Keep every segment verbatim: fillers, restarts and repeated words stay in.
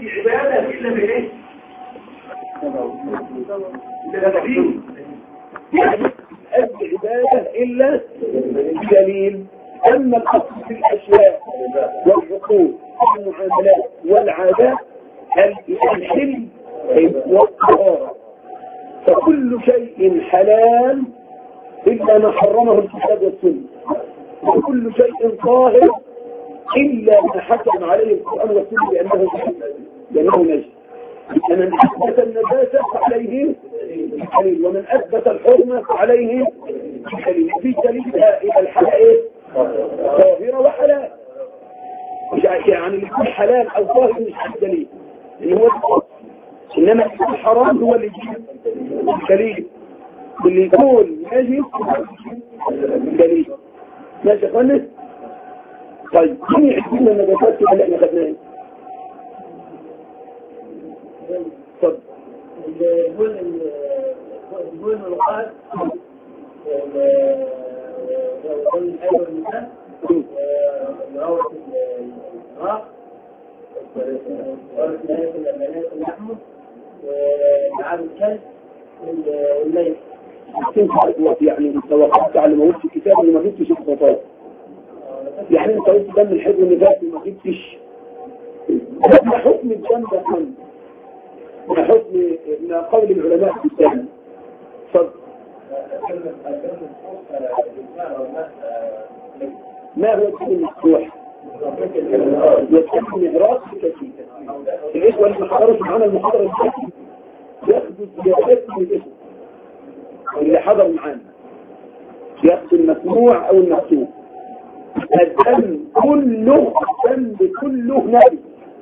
عبادة إلا بإيه؟ بدليل. يعني أدي عبادة إلا بدليل. أما الأصل في الأشياء والعقول والمعاملات والعادات الحل والطهارة، فكل شيء حلال إلا ما حرمه الكتاب والسنة، وكل شيء طاهر إلا ما حكم عليه القرآن والسنة بأنه بأنه نجس. فمن أثبت النجاسة فعليه الدليل، ومن أثبت الحرمة فعليه الدليل. في دليل إلى الحلال طاهرة وحلال، يعني اللي يكون حلال أو طاهر مش الدليل اللي هو الأصل، إنما الحرام هو اللي يجيب الدليل، اللي يكون نجس الدليل. ماشي يا اخوانا؟ طيب مين يحكي لنا النجاسات اللي احنا خدناها؟ اتفضل. البول البول والوقات والبول الحيوان والنساء ومراوة الإغراق ومراوة الأمانات اللحم ومعاد الكلب والليل. يعني انت وقفت على ما قلت الكتاب وما جبتش الخطاب، يعني انت قلت دم الحيض والنفاس وما جبتش. ما حكم الدم ده كله؟ ما حكم ما قول العلماء في الدم؟ اتفضل. ما هو الدم المفتوح؟ يتم إهراس كثير. الإخوة اللي حضروا معانا المحاضرة الثانية ياخدوا زيادات من الاسم اللي حضر معانا، ياخدوا المسموع أو المكتوب. الدم كله الدم كله نبي،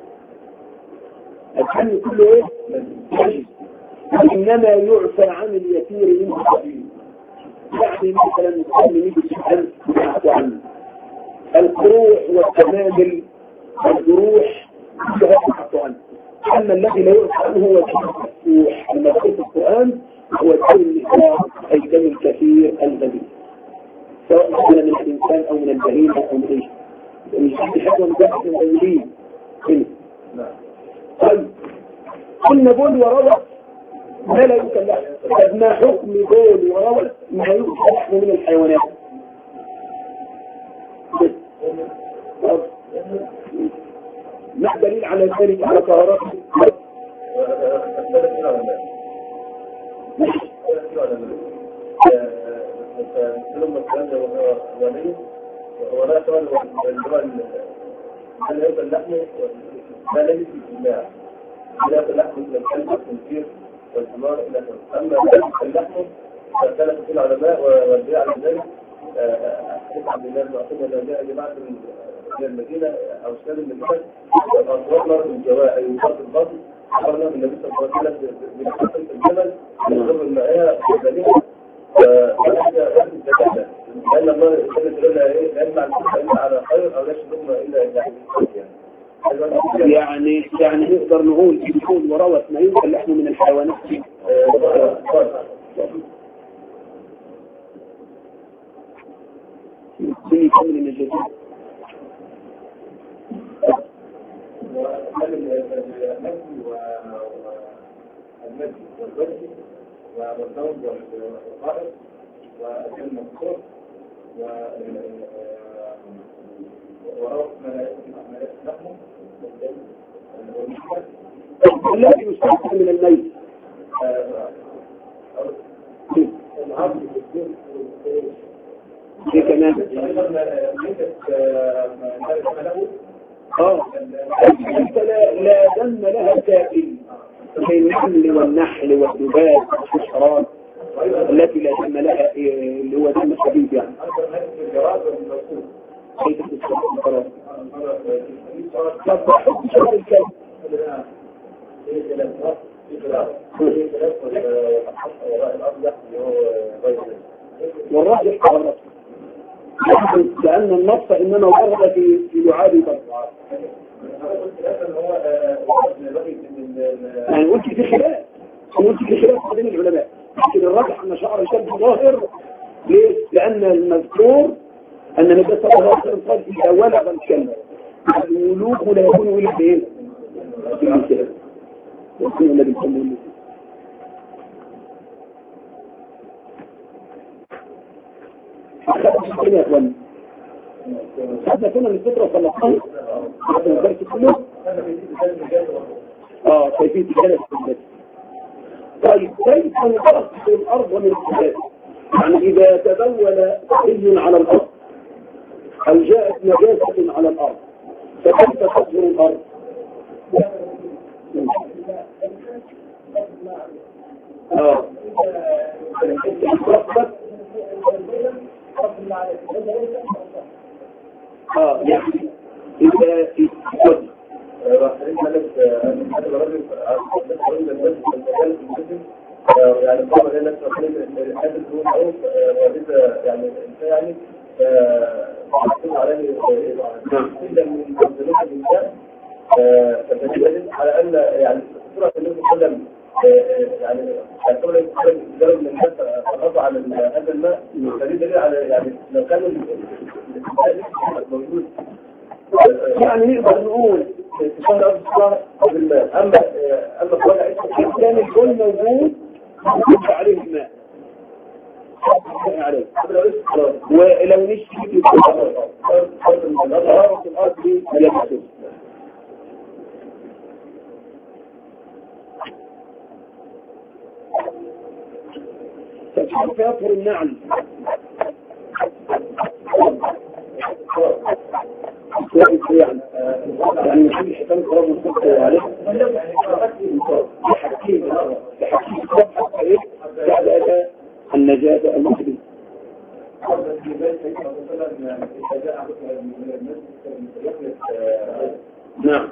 الدم كله ايه؟ نجس، انما يعفى عن اليسير منه القليل. يعني مثلا الدم يجي في الدم يعفى عنه. القروح والتماثل والجروح كلها يعفى عنه. اما الذي لا يعفى عنه هو الدم المفتوح. لما قلت القرآن هو الدم الإسلام، أي الدم الكثير الغزير، سواء كان من الإنسان أو من البهيمة أو من إيش. مش في حاجة مجرد من الأولين هنا. طيب قلنا بول وروث ما لا يمكن له. طب ما حكم بول وروث ما يمكن لحمه من الحيوانات؟ ما دليل على ذلك على طهارته؟ لما الكلام ده وليه هو لا سؤال هل يوصل لحمه لا ليس في الجماع لا يوصل لحمه إلى الكلب والخنزير والحمار إلى كذا. أما اللحمه فكان في العلماء والبيع على ذلك حديث عبد الله بن عقيل لما جاء جماعة من المدينة أو شمال المدينة والأصوات مرض الجواء أي مرض البطن أخبرنا من النبي صلى الله عليه وسلم بالحسن في الجبل من غرب المائية في المدينة وهذا هذه الزكاة لأن الله يقول لنا إيه لا يجمع الكفر إلا على خير أو لا يشبهنا إلا يعني يعني يعني نقدر نقول يكون وروث ما يمكن لحمه من الحيوانات. من يكمل النجاسات والنفي والنفي والوجه والضوء والقائد والكلمة الصوت وروح ما لا يسمحه الذي يستحق من الميت في كمان اه لا لا دم لها سائل زي النمل والنحل والذباب والحشرات التي لا دم لها اللي هو دم خفيف يعني. كيف تستخدم القرار؟ طب حب شرط الكلب والراجح قررت لأن النص إنما ورد في في لعاب البر. يعني قلت في خلاف قلت في خلاف بين العلماء، لكن الراجح أن شعر الكلب ظاهر. ليه؟ لأن المذكور أن النبي صلى الله عليه وسلم قال إذا ولغ الكلب الولوغ لا يكون ولد إيه؟ كده وكل النبي صلى الله عليه وسلم أخذت الدنيا يا أخواني حتى كنا من الفترة وصلحنا هذا الدرس كله اه كيفية الجلس في البيت. طيب كيف نقص الأرض ومن الحدث؟ يعني إذا تبول حي على الأرض أو جاءت نجاسة على الأرض فكيف تطهر الأرض؟ اه اه يعني إذا يتفضل يعني طبعا هي نفس الحاجة اللي هو معروف وإذا يعني يعني يحصل عليه إلا من منزلات الإنسان فتدل على أن يعني سورة النبي صلى الله عليه وسلم يعني يعتبر الجرد من الناس تغضى على هذا الماء فدي دليل على يعني لو كان الإنسان موجود يعني نقدر نقول أما أما كان الكل موجود يبقى عليه الماء عليه ولو نشتري في الأرض الأرض يلبسه فكيف يطهر النعل يعني يعني مش الحكام قرار مصدق عليه تحكيم تحكيم حتى ايه بعد اداء النجاة المسلم نعم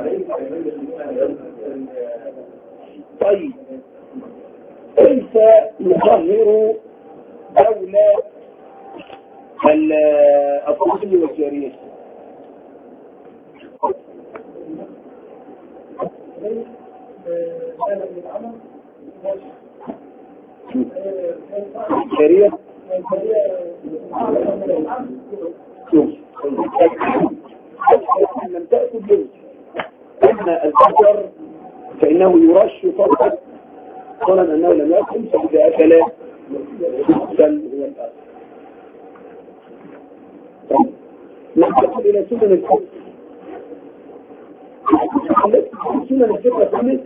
طيب كيف نظهر دولة الطفل والجارية الجارية لم تأكل جنس أما الذكر فإنه يرش فقط ظنا أنه لم يأكل فإذا أكل يقتل هو الأكل نحن إلى سنن الفقه سنن الفقه كانت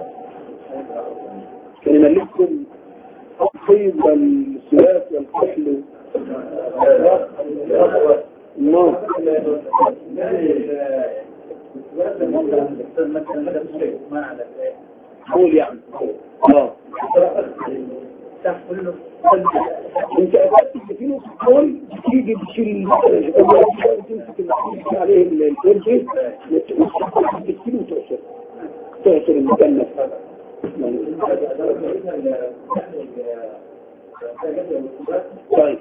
كان يملككم الطيب والسلاك والكحل الله قول يعني اه انت اكدت في نص الكل تيجي تشيل تمسك المحيط عليه الكرسي وتشيله وتعصر تعصر المكنف طيب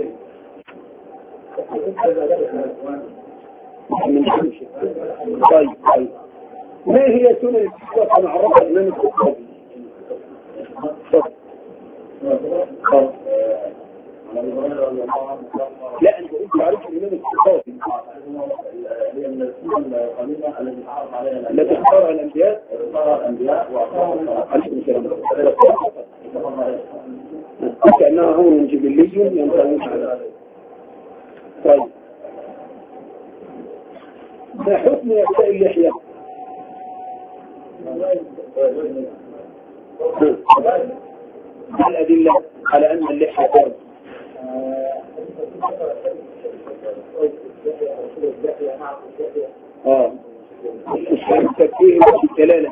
طيب طيب ما هي سنة الاتفاق معرفة الإمام الخطابي؟ لا أنت قلت عارف الإمام الخطابي هي من السنة القديمة التي تعرف عليها التي اختارها الأنبياء اختارها الأنبياء واختارها عليكم السلام كأنها أمر جبلي ينطلق على طيب ما حكم إعفاء اللحية؟ الأدلة على أن اللحية فرض اه التكفير والدلالة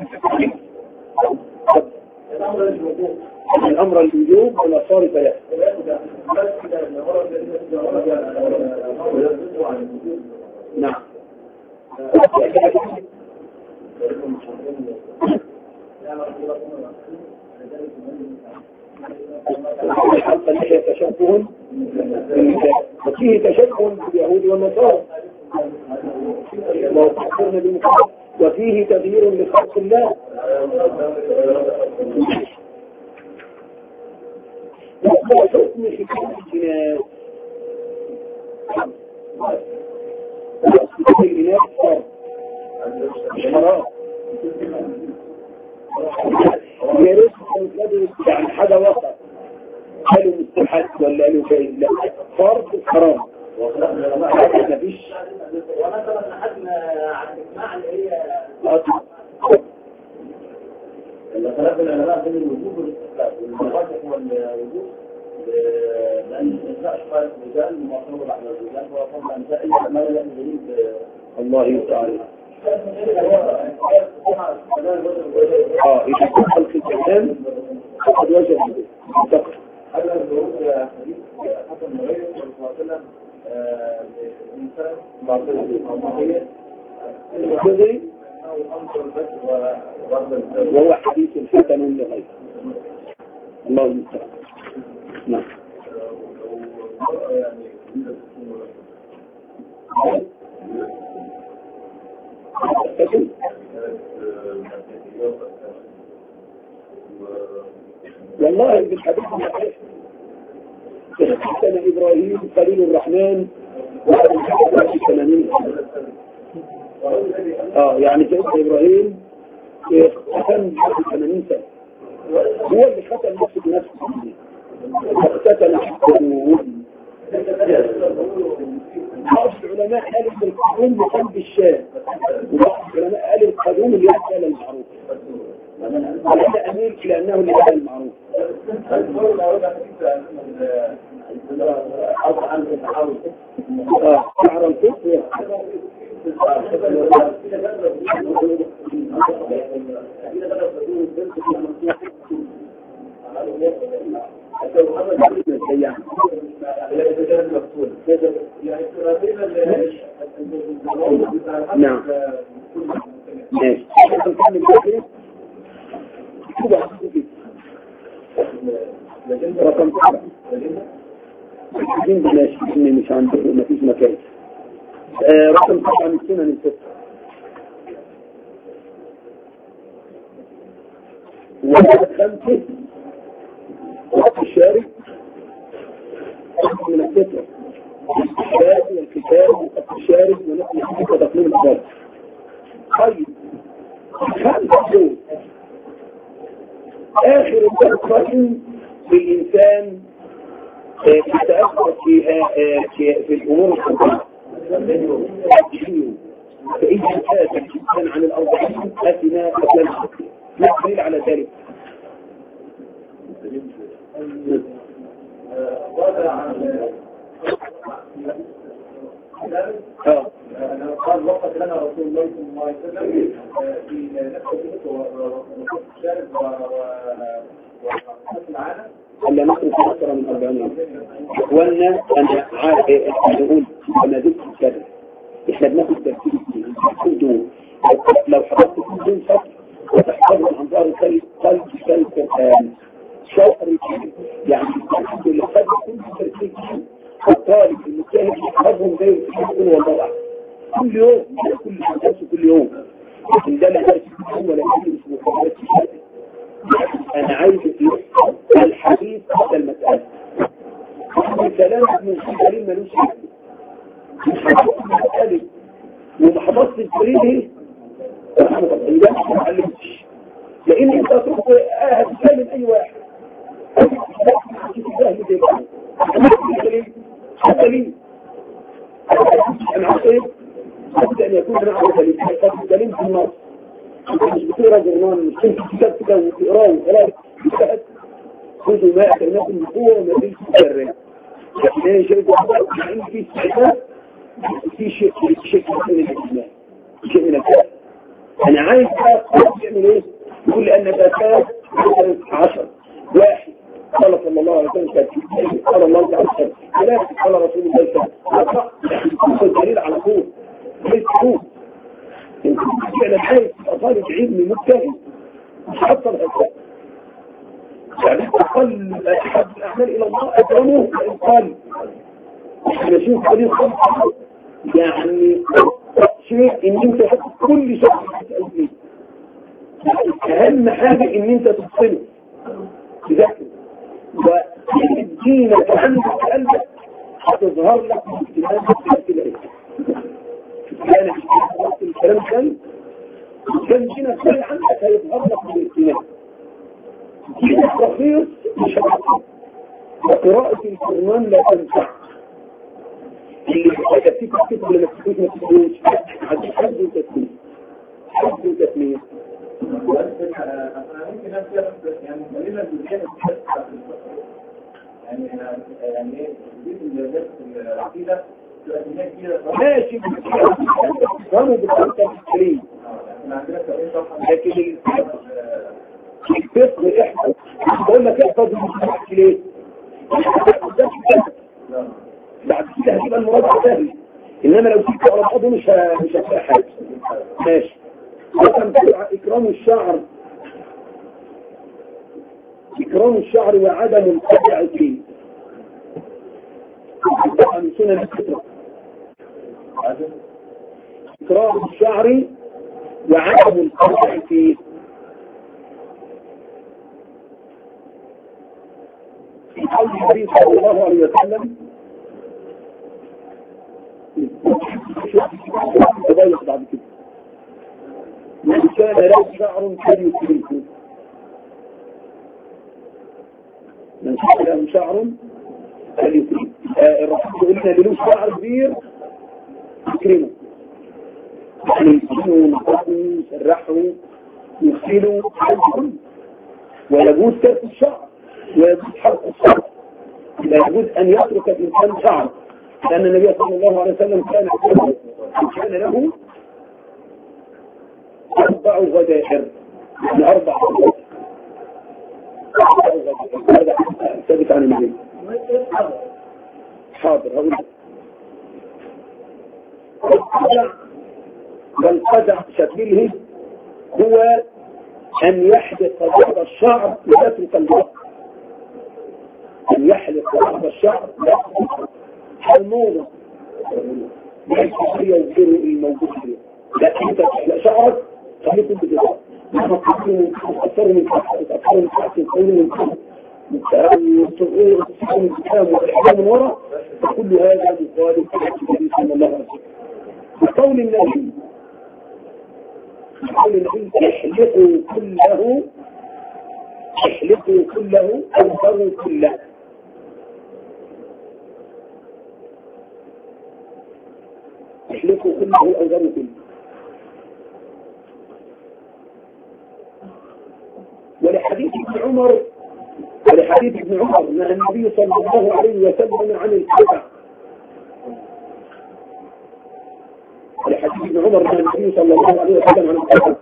الأمر الوجوب ولا صار فلا نعم الحلقة اللي هي تشبه وفيه تشبه باليهود والنصارى وفيه تغيير لخلق الله وهو حكم حكم الجناس الجناس صار مش حرام قال الرجال مطلوب على الرجال وقال النساء إلا ما لا يريد الله تعالى. اه إذا كنت خلق الكلام فقد وجد تقر. هذا الظروف حديث حسن مريم صلى الله عليه وسلم الإنسان معطية الخضري وهو حديث حسن لغيره. الله المستعان. نعم. والله بالحديث الصحيح حسن إبراهيم خليل الرحمن وعلى ثمانين اه يعني سيدنا إبراهيم ختم ثمانين سنة هو اللي ختم نفسه بنفسه واختتم حسنه. بعض العلماء قالوا ان القدوم بقلب الشام وبعض العلماء قالوا القدوم اللي يسأل المعروف. أنا أميل إلى أنه اللي يسأل المعروف. اه شعر الكفر نعم ماشي رقم سبعة بلاش إني مش عندي ما فيش مكان. آه رقم سبعة من سنن الفطر وقت خمسة وقت الشارك من الفطر الكتاب والكتاب وقت الشارك ونقل الحديث وتقليم الأخبار. طيب خمسة دول آخر الفطرة بالإنسان يتأثر فيها في الأمور الخمسة فإذا كان الإنسان عن الأربعين أثناء أثناء لا دليل على ذلك. اه قال وقت لنا رسول الله صلى الله عليه وسلم في نفس الوقت الشارب وحسن العالم ألا نحن في أكثر من أربعين وأن أنا عارف نقول أنا ذكر الكلام إحنا بناخد تركيز كله لو حضرت كل دون سطر وتحفظهم عن ظهر قلب قلب قلب القرآن شوق رجل يعني التركيز اللي خد كل تركيز الطالب المجتهد يحفظهم زي الكل والله كل يوم كل درس كل يوم لكن ده لا درس كل يوم ولا يجب اسمه خبرات الشهادة. أنا عايز الحديث هذا المسألة كلام من خلال ملوش مسألة ومحفظت الفريد إذا ما علمتش لأن أنت تروح هتكلم أي واحد حتى لي أنا عارف إيه حتى أن يكون أنا عارف لي قد كلمت النص مش بتقرأ جرمان مش كنت كتاب كده وتقراه وخلاص بتاعت خذوا ما أتناكم بقوة وما دلت الجرين لكن أنا شايف أن في استعداد في شيء شيء من الإسلام شيء من الكلام. أنا عايز يعمل إيه يقول لأن بكاء عشر واحد قال صلى الله عليه وسلم قال الله تعالى ثلاثة قال رسول الله صلى الله عليه وسلم الدليل على طول ليس طول انت فعلا عايز أطالب علم مجتهد مش حصل هذا يعني أقل أحد الأعمال إلى الله أدعمه وإن قال نشوف قليل خمسة يعني شيء إن أنت حتى كل شخص تسأل فيه أهم حاجة إن أنت تفصله تذكر وإن دينك عندك قلبك هتظهر لك اهتمام بالأسئلة كان الكلام كان كان دينك كل عندك هيظهر لك بالاهتمام دينك رخيص مش هتفصل وقراءة القرآن لا تنفع اللي تكتب تكتب لما تكتب ما تكتبوش عندي حد وتسمية حد وتسمية أنا ممكن أسأل يعني قليلا بالجانب يعني يعني ايه الناس العقيده تبقى كده ماشي فهموا بالطريقه التكليف لكن الفقه احفظ بقول لك احفظ المصطلح ليه؟ بعد كده هتبقى المراجعه سهله انما لو كنت على بعضه مش مش هتلاقي حاجه ماشي مثلا اكرام الشعر اكرام الشعر وعدم القطع فيه طبعا سنن الفطره اكرام الشعر وعدم القطع فيه في قول النبي صلى الله عليه وسلم تضيق بعد كده من كان له شعر فليكرمه من كان له شعر فليكرمه الرسول يقول لنا اللي له شعر كبير يكرمه يعني يكرمه نقصه يسرحه يغسله ويجوز ترك الشعر ويجوز حرق الشعر لا يجوز أن يترك الإنسان شعر لأن النبي صلى الله عليه وسلم كان كان له أربع غدائر يعني أربع غدائر هذا ثابت عن النبي حاضر هقول لك القدع والقدع شكله هو أن يحدث بعض الشعر ويترك الباقي أن يحلق بعض الشعر الموضة ليس هي وغير الموجود فيه لا انت تحلق شعرك خليك انت كده لما تقول تأثر من تحت تأثر من تحت تقول من تحت وتصير من الكلام والإحلام من وراء فكل هذا يقال النبي صلى الله عليه وسلم بقول النبي بقول النبي احلقوا كله احلقوا كله أنفروا كله احلقوا كله أنفروا كله ولحديث ابن عمر ولحديث ابن عمر نهى النبي صلى الله عليه وسلم عن القطع ولحديث ابن عمر نهى النبي صلى الله عليه وسلم عن القطع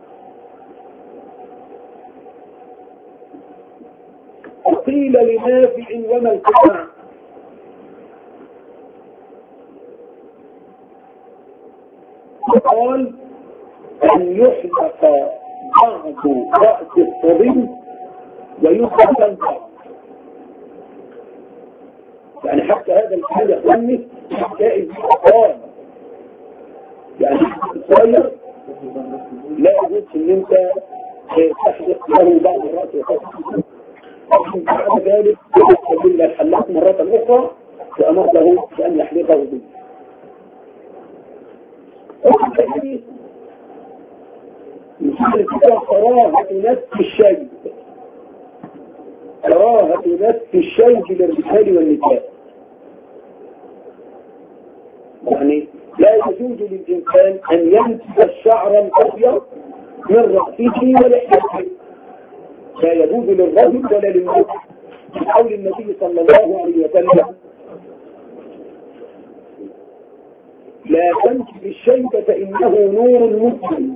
قيل لنافع وما القطع قال أن يحلق بعض رأس الطبيب ويخلق البعض يعني حتى هذا الكلام يخلني جائز قال يعني الصغير لا يجوز ان انت تحلق له بعض الرأس وخلق بعد ذلك يقبل الحلاق مرة أخرى فأمر له بأن يحلقه به مثل كده كراهة نفس الشيء كراهة نفس الشيء للرجال والنساء يعني لا يجوز للإنسان أن ينتج الشعر الأبيض من رأسه ولحيته لا يجوز للرجل ولا للمرأة بقول النبي صلى الله عليه وسلم لا تنتج الشيبة فإنه نور مسلم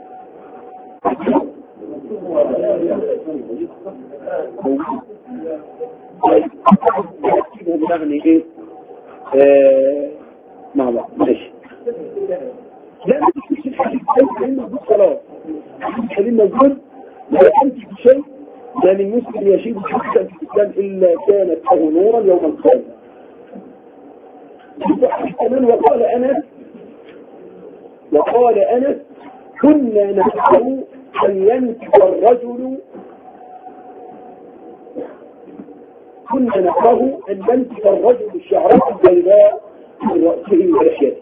بلغني ايه آه مع بعض ماشي لا ما تكتبش الحديث لانه موجود خلاص الحديث موجود لا تنتج شيء لأن المسلم يشيب حتى في الإسلام إلا كانت له نورا يوم القيامة كمان وقال أنس وقال أنس كنا نحن أن ينتج الرجل كنا نكره أن ينتج الرجل الشعرات البيضاء من رأسه ولحيته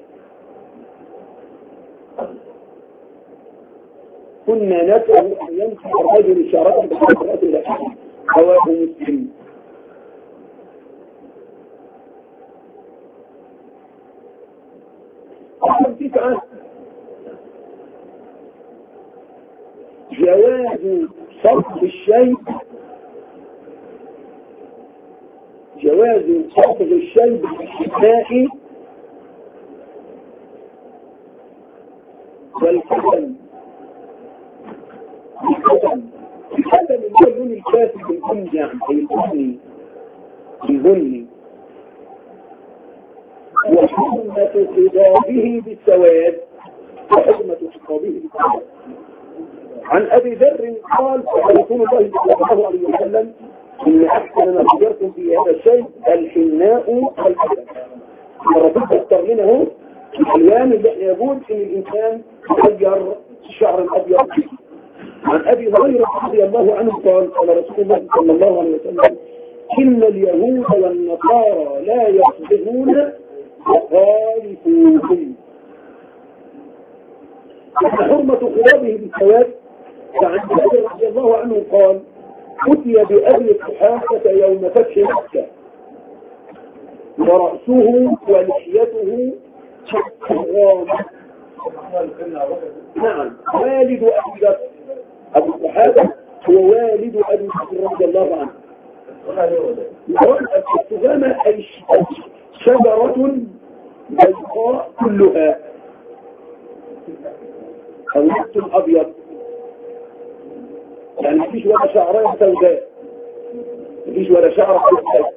كنا نكره أن ينتج الرجل الشعرات البيضاء من رأسه ولحيته رواه مسلم رقم تسعة جواز صرف الشيء جواز صبغ الشيء بالحناء والكتم. الكتم الكتم اللي هو اللون الكافي بالبني، يعني أي البني البني. وحكمة خضابه بالسواد، وحكمة خضابه بالسواد. عن أبي ذر قال قال رسول الله صلى الله عليه وسلم إن أحسن ما خبرتم في هذا الشيء الحناء والكتم. الرسول اختار منه الألوان اللي احنا يقول إن الإنسان يغير الشعر الأبيض. عن أبي هريرة رضي الله عنه قال قال رسول الله صلى الله عليه وسلم إن اليهود والنصارى لا يصبغون وخالفوهم. حرمة خضابه بالسواد. فعن أبي رضي الله عنه قال أتي بأهل الصحافة يوم فتح مكة ورأسه ولحيته حرام. نعم والد أبي بكر، أبو الصحابة هو والد أبي بكر رضي الله عنه. التغامة أي شجرة بيضاء كلها أو نبت أبيض، يعني مفيش ولا شعرين سوداء، مفيش ولا شعر سوداء.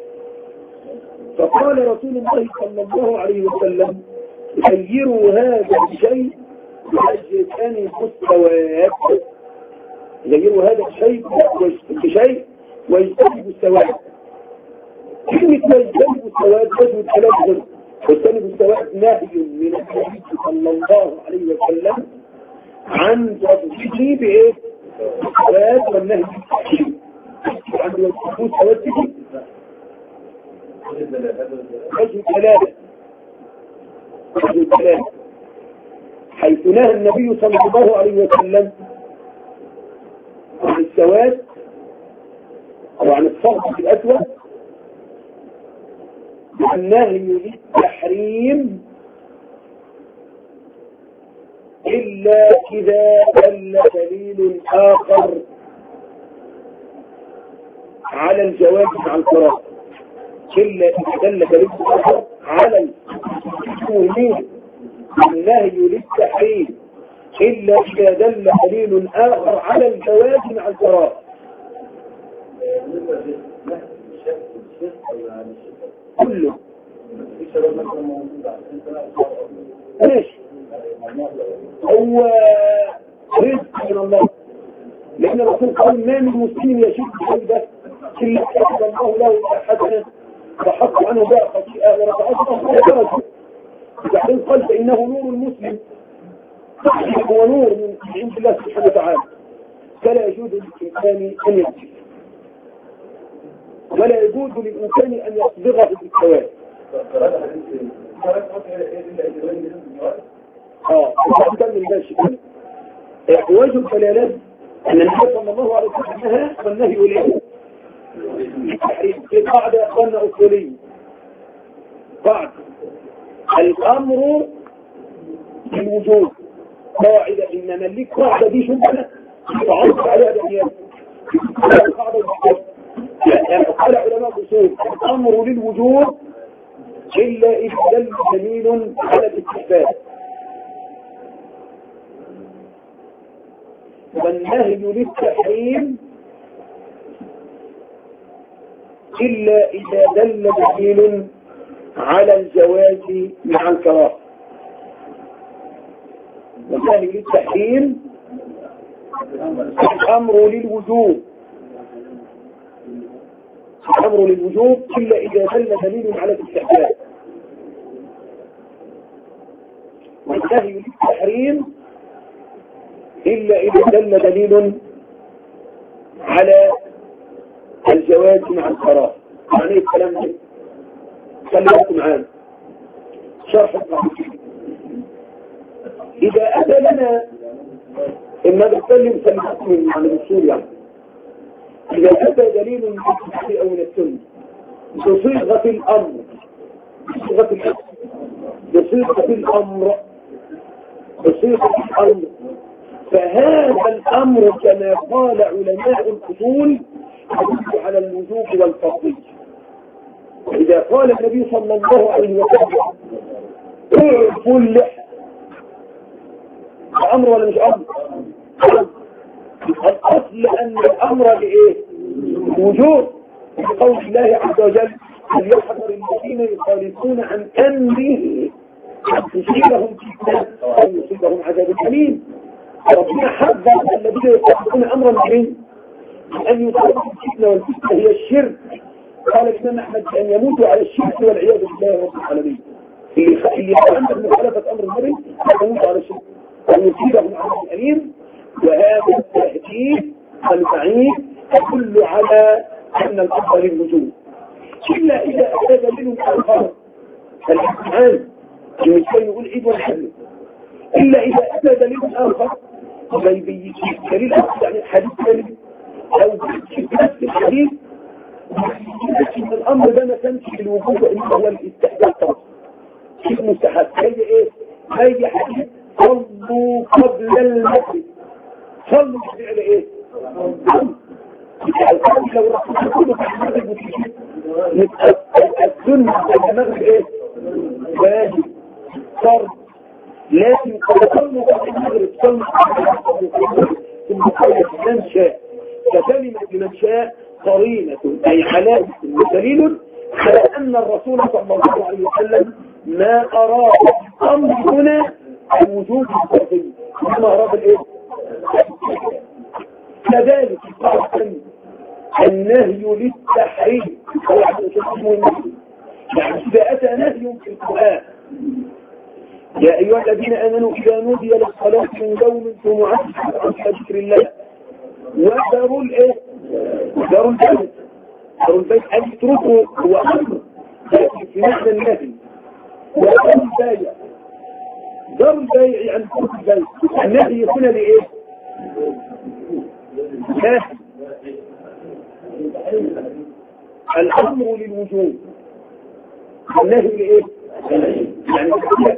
فقال رسول الله صلى الله عليه وسلم غيروا هذا الشيء واجتنبوا السواد، غيروا هذا الشيء بشيء واجتنبوا السواد. كلمة واجتنبوا السواد وجه الكلام، واجتنبوا السواد نهي من النبي صلى الله عليه وسلم عن تطبيقه بايه؟ السواد والنهي عن تطبيق السواد به وجه الكلام، وجه الكلام حيث نهى النبي صلى الله عليه وسلم عن السواد أو عن الصغر الأسود، والنهي للتحريم إلا إذا دل دليل آخر على الجواز مع القراءة، إلا إذا دل دليل آخر على التحريم. النهي للتحريم إلا إذا دل دليل آخر على الجواز مع القراءة. كله ايش هو رزق من الله، لأن الرسول قال ما من مسلم يشد حيدة إلا كتب الله له حسنة فحط عنه بقى خطيئة ورفعته الله درجة. وبعدين قال فإنه نور المسلم، هو نور من عند الله سبحانه وتعالى، فلا يجوز للإنسان أن يكذب، ولا يجوز للإنسان أن يصبغه بالسواد. اه كمل ماشي كده. وجه الدلالات أن النبي صلى الله عليه وسلم نهى والنهي إليه في قاعدة أخوانا أصولية، قاعدة الأمر بالوجود قاعدة، إنما لك قاعدة دي شبهة تعرف عليها بأيام قاعدة بالوجود. يعني قال علماء الأصول الأمر للوجود إلا إذا دل دليل على الاستحباب، والنهي للتحريم إلا إذا دل دليل على الجواز مع الكراهة. والنهي للتحريم الأمر للوجوب، الأمر للوجوب إلا إذا دل دليل على الاستحباب، والنهي للتحريم إلا إذا دل دليل على الجواز مع الكراهة. يعني الكلام ده خليكم معانا شرح القاعدة. إذا أتى لنا إما نتكلم سنحكم عن الأصول، يعني إذا أتى دليل من الكتاب أو من السنة بصيغة الأمر، بصيغة الأمر بصيغة الأمر بصيغة الأمر فهذا الأمر كما قال علماء الأصول يدل على الوجوب والفضل. إذا قال النبي صلى الله عليه وسلم اعفوا اللحى، أمر ولا مش أمر؟ الأصل أن الأمر لإيه؟ وجود. بقول الله عز وجل فليحذر الذين يخالفون عن أمره أن تصيبهم فتنة أو يصيبهم عذاب أليم. ربنا حذر الذين يخالفون أمرا منه أن يصيبهم فتنة، والفتنة هي الشرك. قال الإمام أحمد أن يموتوا على الشرك والعياذ بالله رب العالمين. اللي اللي يتعمد مخالفة أمر النبي يموت على الشرك أو يصيبهم عذاب أليم. وهذا التهديد والوعيد يدل على أن الأمر للوجود، إلا إذا أتى دليل آخر فالامتحان المثال يقول عيد والحل، إلا إذا أتى دليل آخر زي دليل آخر يعني حديث ثاني أو نفس الحديث إن الأمر ده ما كانش في الوجود وإنما هو الاستحباب فقط. كيف مستحب؟ هي إيه؟ هي حديث صلوا قبل المغرب. صلوا بفعل إيه؟ لو الرسول كله في المغرب السنة في المغرب إيه؟ واجب فرض، لكن صلوا في المغرب صلوا ثم قال لمن شاء، فكلمة لمن شاء قرينة أي علامة ودليل على أن الرسول صلى الله عليه وسلم ما أراد الأمر هنا الوجود الفردي، إنما أراد الإيه؟ كذلك قال النهي للتحريم، يعني إذا أتى نهي في القرآن يا أيها الذين آمنوا إذا نودي للصلاة من يوم الجمعة عن ذكر الله وذروا الإيه؟ ذروا البيت. ذروا البيت أن يتركوا هو أمر في معنى النهي. وذروا البيع، ذروا البيع عن ترك البيت. النهي يكون لإيه؟ نهي. الأمر للوجود، النهي لإيه؟ يعني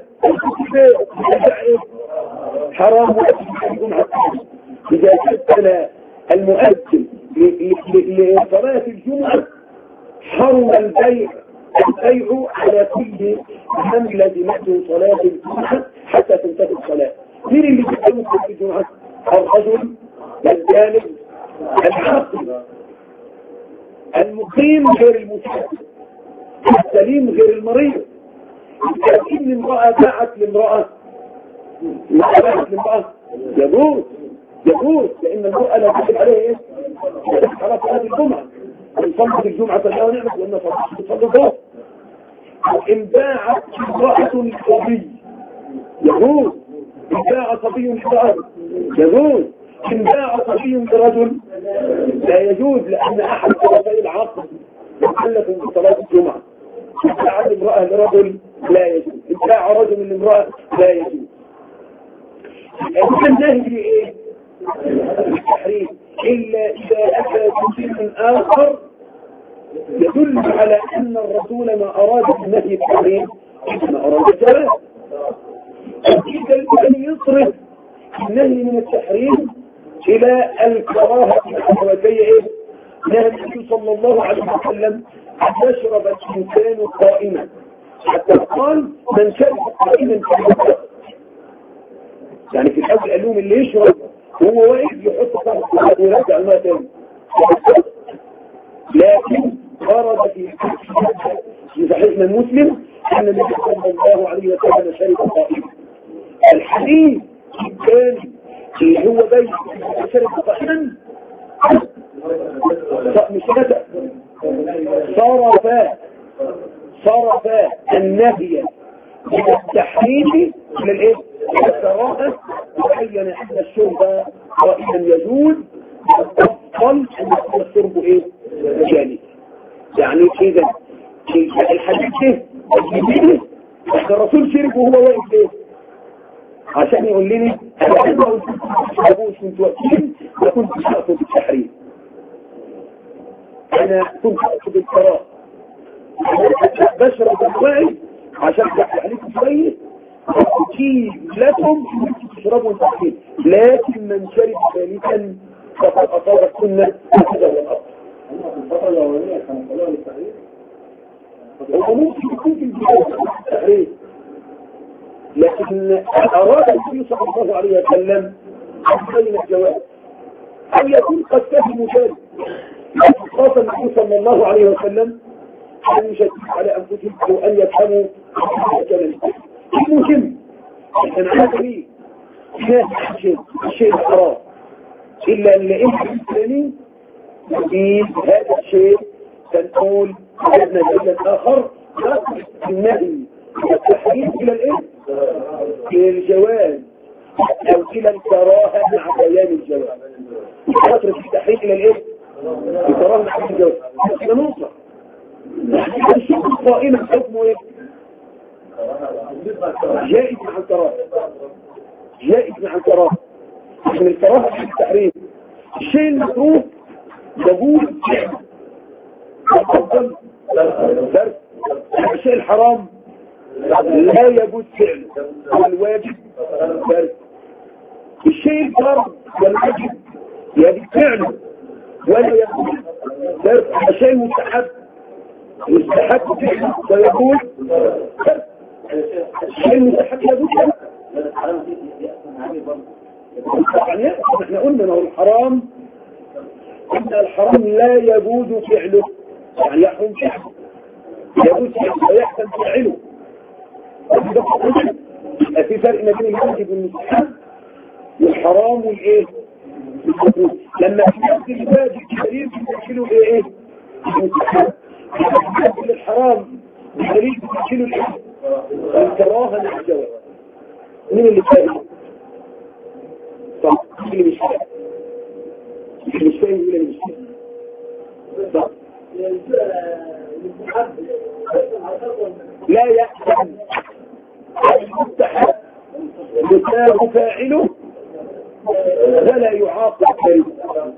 حرام وأجل. إذا كتل المؤذن لصلاة الجمعة حرم البيع البيع على كل من لزمته صلاة الجمعة حتى تنتهي الصلاة. مين اللي يتكلم في الجمعة؟ الرجل الجانب العاقل المقيم غير المسافر السليم غير المريض. لكن امرأة باعت لامرأة باعت لامرأة يجوز يجوز لأن المرأة لا تجب عليها إيه؟ على صلاة الجمعة. إن صلت الجمعة فلا نعمة لأن صلت الظهر. إن باعت امرأة صبي يجوز. إن باع صبي لامرأة يجوز. إن باع صبي برجل لا يجوز لأن أحد طرفي العقد مكلف بصلاة الجمعة. إن باع امرأة لرجل لا يجوز. إن باع رجل لامرأة لا يجوز. النهي إيه؟ التحريم إلا إذا أتى تفسير آخر يدل على أن الرسول ما أراد النهي التحريم ما أراد الجواز. إذا أن يصرف النهي من التحريم إلى الكراهة وكي إيه؟ نهى النبي صلى الله عليه وسلم أن يشرب الإنسان قائما حتى قال من شرب قائما فهو يعني في الحوض الألوم اللي يشرب هو واقف يحط طرف ويرجع الماء تاني. لكن ورد في في صحيح من مسلم أن النبي صلى الله عليه وسلم شرب قائما. الحديث الثاني اللي هو بين شرب قائما مش كده صرف صرف النهي من التحريم من الايه؟ الكراهه وبين ان الشرب قائما يجوز افضل ان يكون الشرب ايه؟ جانب. يعني كده الحديث ده الرسول شرب وهو واقف ايه؟ عشان يقول لي انا عايز اقول لكم كنت واقفين ما كنتش اقصد التحريم، انا كنت اقصد الكراهه. بشرب الواعي عشان تحكي عليكم شويه أجيب لكم تشربوا التحريم، لكن من شرب ثالثا فقد أصاب السنة هذا هو الأصل. هو ممكن يكون في التحريم، لكن أراد النبي صلى الله عليه وسلم بين الجواز أو يكون قد فهموا ذلك، لكن خاص النبي صلى الله عليه وسلم أن يشدد على أنفسهم أو أن يفهموا الكلام. المهم أن هذا لي الشيء الحرام إلا أن الإنسان الإسلامي يريد هذا الشيء تنقول أن الدليل الآخر النهي التحريم إلى الإنس إلى الجواز أو إلى الكراهة مع بيان الجواز. فترة التحريم إلى الإنس الكراهة مع الجواز إحنا نوصل الشيء القائمة حكمه إيه؟ جائز مع الكراهة، جائز مع الكراهة من الكراهة في التحريم. الشيء المكروه يقول يفضل درس. الشيء الحرام لا يجوز فعله والواجب درس. الشيء الفرض والواجب يجب فعله ولا يجوز درس. الشيء المستحب يستحب فعله ويجوز درس. الشيء المستحب يجوز درس. يعني احنا قلنا انه الحرام ان الحرام لا يجوز فعله، يعني يحرم فعله يجوز فعله ويحسن فعله. في فرق ما بين الواجب والمستحب والحرام والايه والمكروه. لما في الواجب دليل تشيله ايه المستحب، في الحرام دليل تشيله الايه الكراهه مع الجواز. مين اللي فاهم؟ طب اللي مش فاهم اللي مش فاهم ولا مش فاهم؟ طب لا يحسن المستحب يثاب فاعله ولا يعاقب فاعله،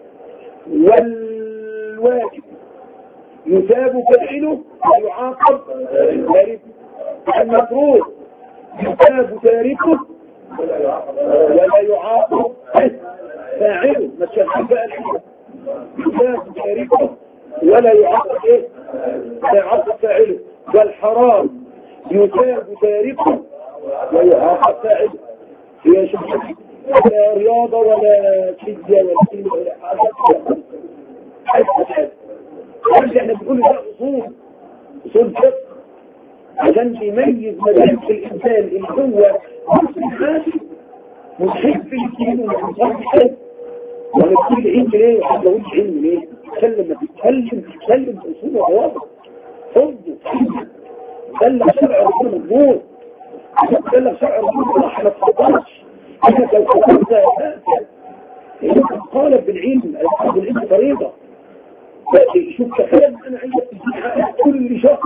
والواجب يثاب فاعله ويعاقب فاعله، المكروه يثاب تاركه ولا يعاقب فاعله. ما تشغل بقى الحين يثاب تاركه ولا يعاقب ايه يعاقب فاعله، والحرام يثاب تاركه ويعاقب فاعله. هي شغل لا رياضه ولا فيزياء ولا كيمياء ولا حاجه. حاجه احنا بنقول ده اصول اصول فقه عشان يميز مدارس الانسان اللي هو ماشي محب في الدين ومحب وانا بقول علم ليه وحد بقول علم ليه؟ عشان لما تتكلم تتكلم باصول وضوابط حفظه بلغ شرع ربنا مضبوط، بلغ شرع ربنا صح ما تفضلش. انت لو فضلت انت قالب بالعلم القلب بالعلم طريقه. شوف تخيل انا عايز تحقق كل شخص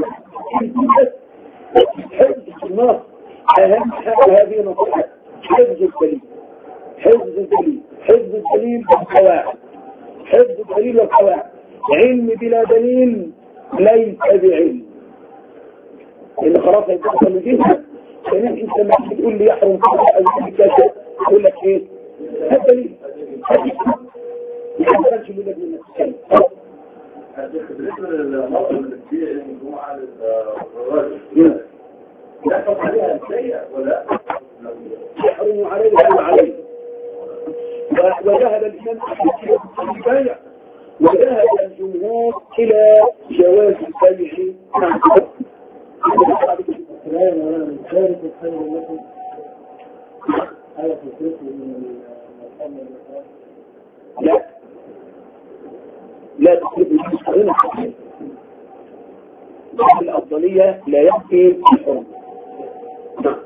حفظ النص. اهم حاجه هذه نصيحه حفظ الدليل، حفظ الدليل حفظ الدليل والقواعد، حفظ الدليل والقواعد. علم بلا دليل ليس بعلم، لان خلاص هيتحصل من جهه. يعني انت لما تقول لي يحرم كذا او كذا اقول لك ايه هذا دليل ما تقدرش من ابن الناس. بالنسبه للموضوع اللي فيه المجموعه للراجل يحكم عليها السيء ولا يحرم عليه ولا عليه. وذهب الإمام أحمد في البيع وذهب الجمهور إلى جواز البيع مع لا لا تخلف المسلمين حقيقة الأفضلية لا يكفي الحرم. نعم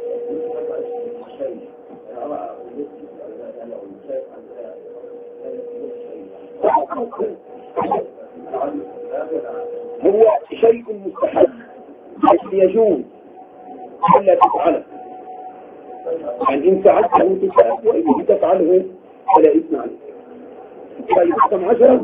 هو شيء مستحب يجوز الا تفعله، يعني ان فعلته تسأل وان لم تفعله فلا اثم عليك. طيب رقم عشرة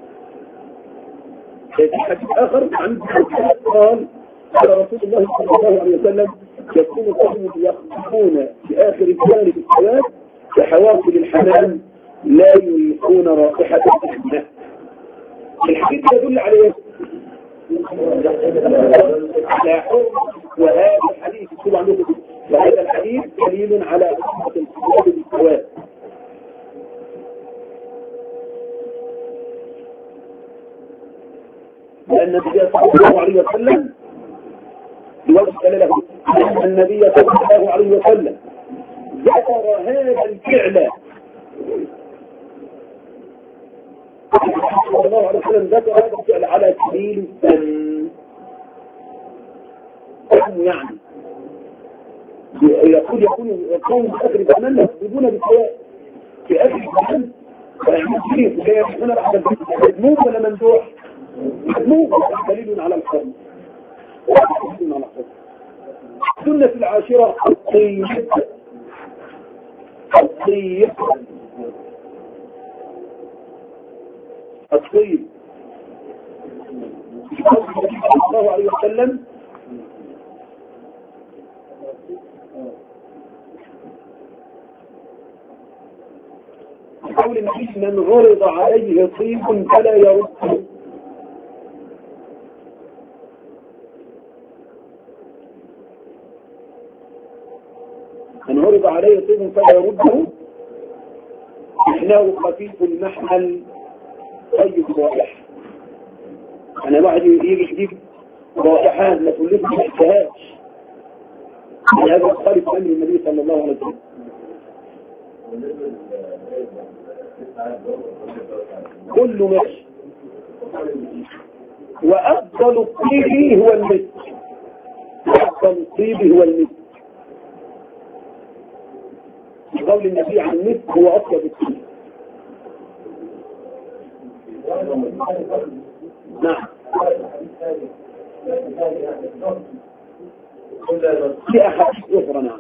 في حديث اخر عن قال قال رسول الله صلى الله عليه وسلم يكون القوم يخطفون في اخر الدار بالصلاه كحواصل الحمام لا يلقون رائحه الحمام. الحديث يدل على ايه؟ على حرمة. وهذا الحديث يكتب عندكم، وهذا الحديث دليل على حرمة الخروج بالسواد. لأن النبي صلى الله عليه وسلم يوجه له أن النبي صلى الله عليه وسلم ذكر هذا الفعل صلى الله عليه وسلم ذكر هذا الفعل على سبيل الذم. يعني يقول يكون يكون في آخر الزمان يكذبون بالسواء في آخر الزمان ويعمل فيه جاي هنا بعد مذموم ولا ممدوح؟ مذموم. دليل على الحرم. دليل على الحرم. السنة العاشرة الطيب. الطيب الطيب صلى الله عليه وسلم قول النبي من عرض عليه طيب فلا يرده. من عرض عليه طيب فلا يرده إنه خفيف المحمل طيب الرائحة. أنا واحد يجي يجيب رائحات ما تولد ما يحتهاش. هذا خالف أمر النبي صلى الله عليه وسلم. كل ماشي. وأفضل الطيب هو المسك. أفضل الطيب هو المسك. قول النبي عن المسك هو أطيب الطيب. نعم. في أحاديث أخرى. نعم.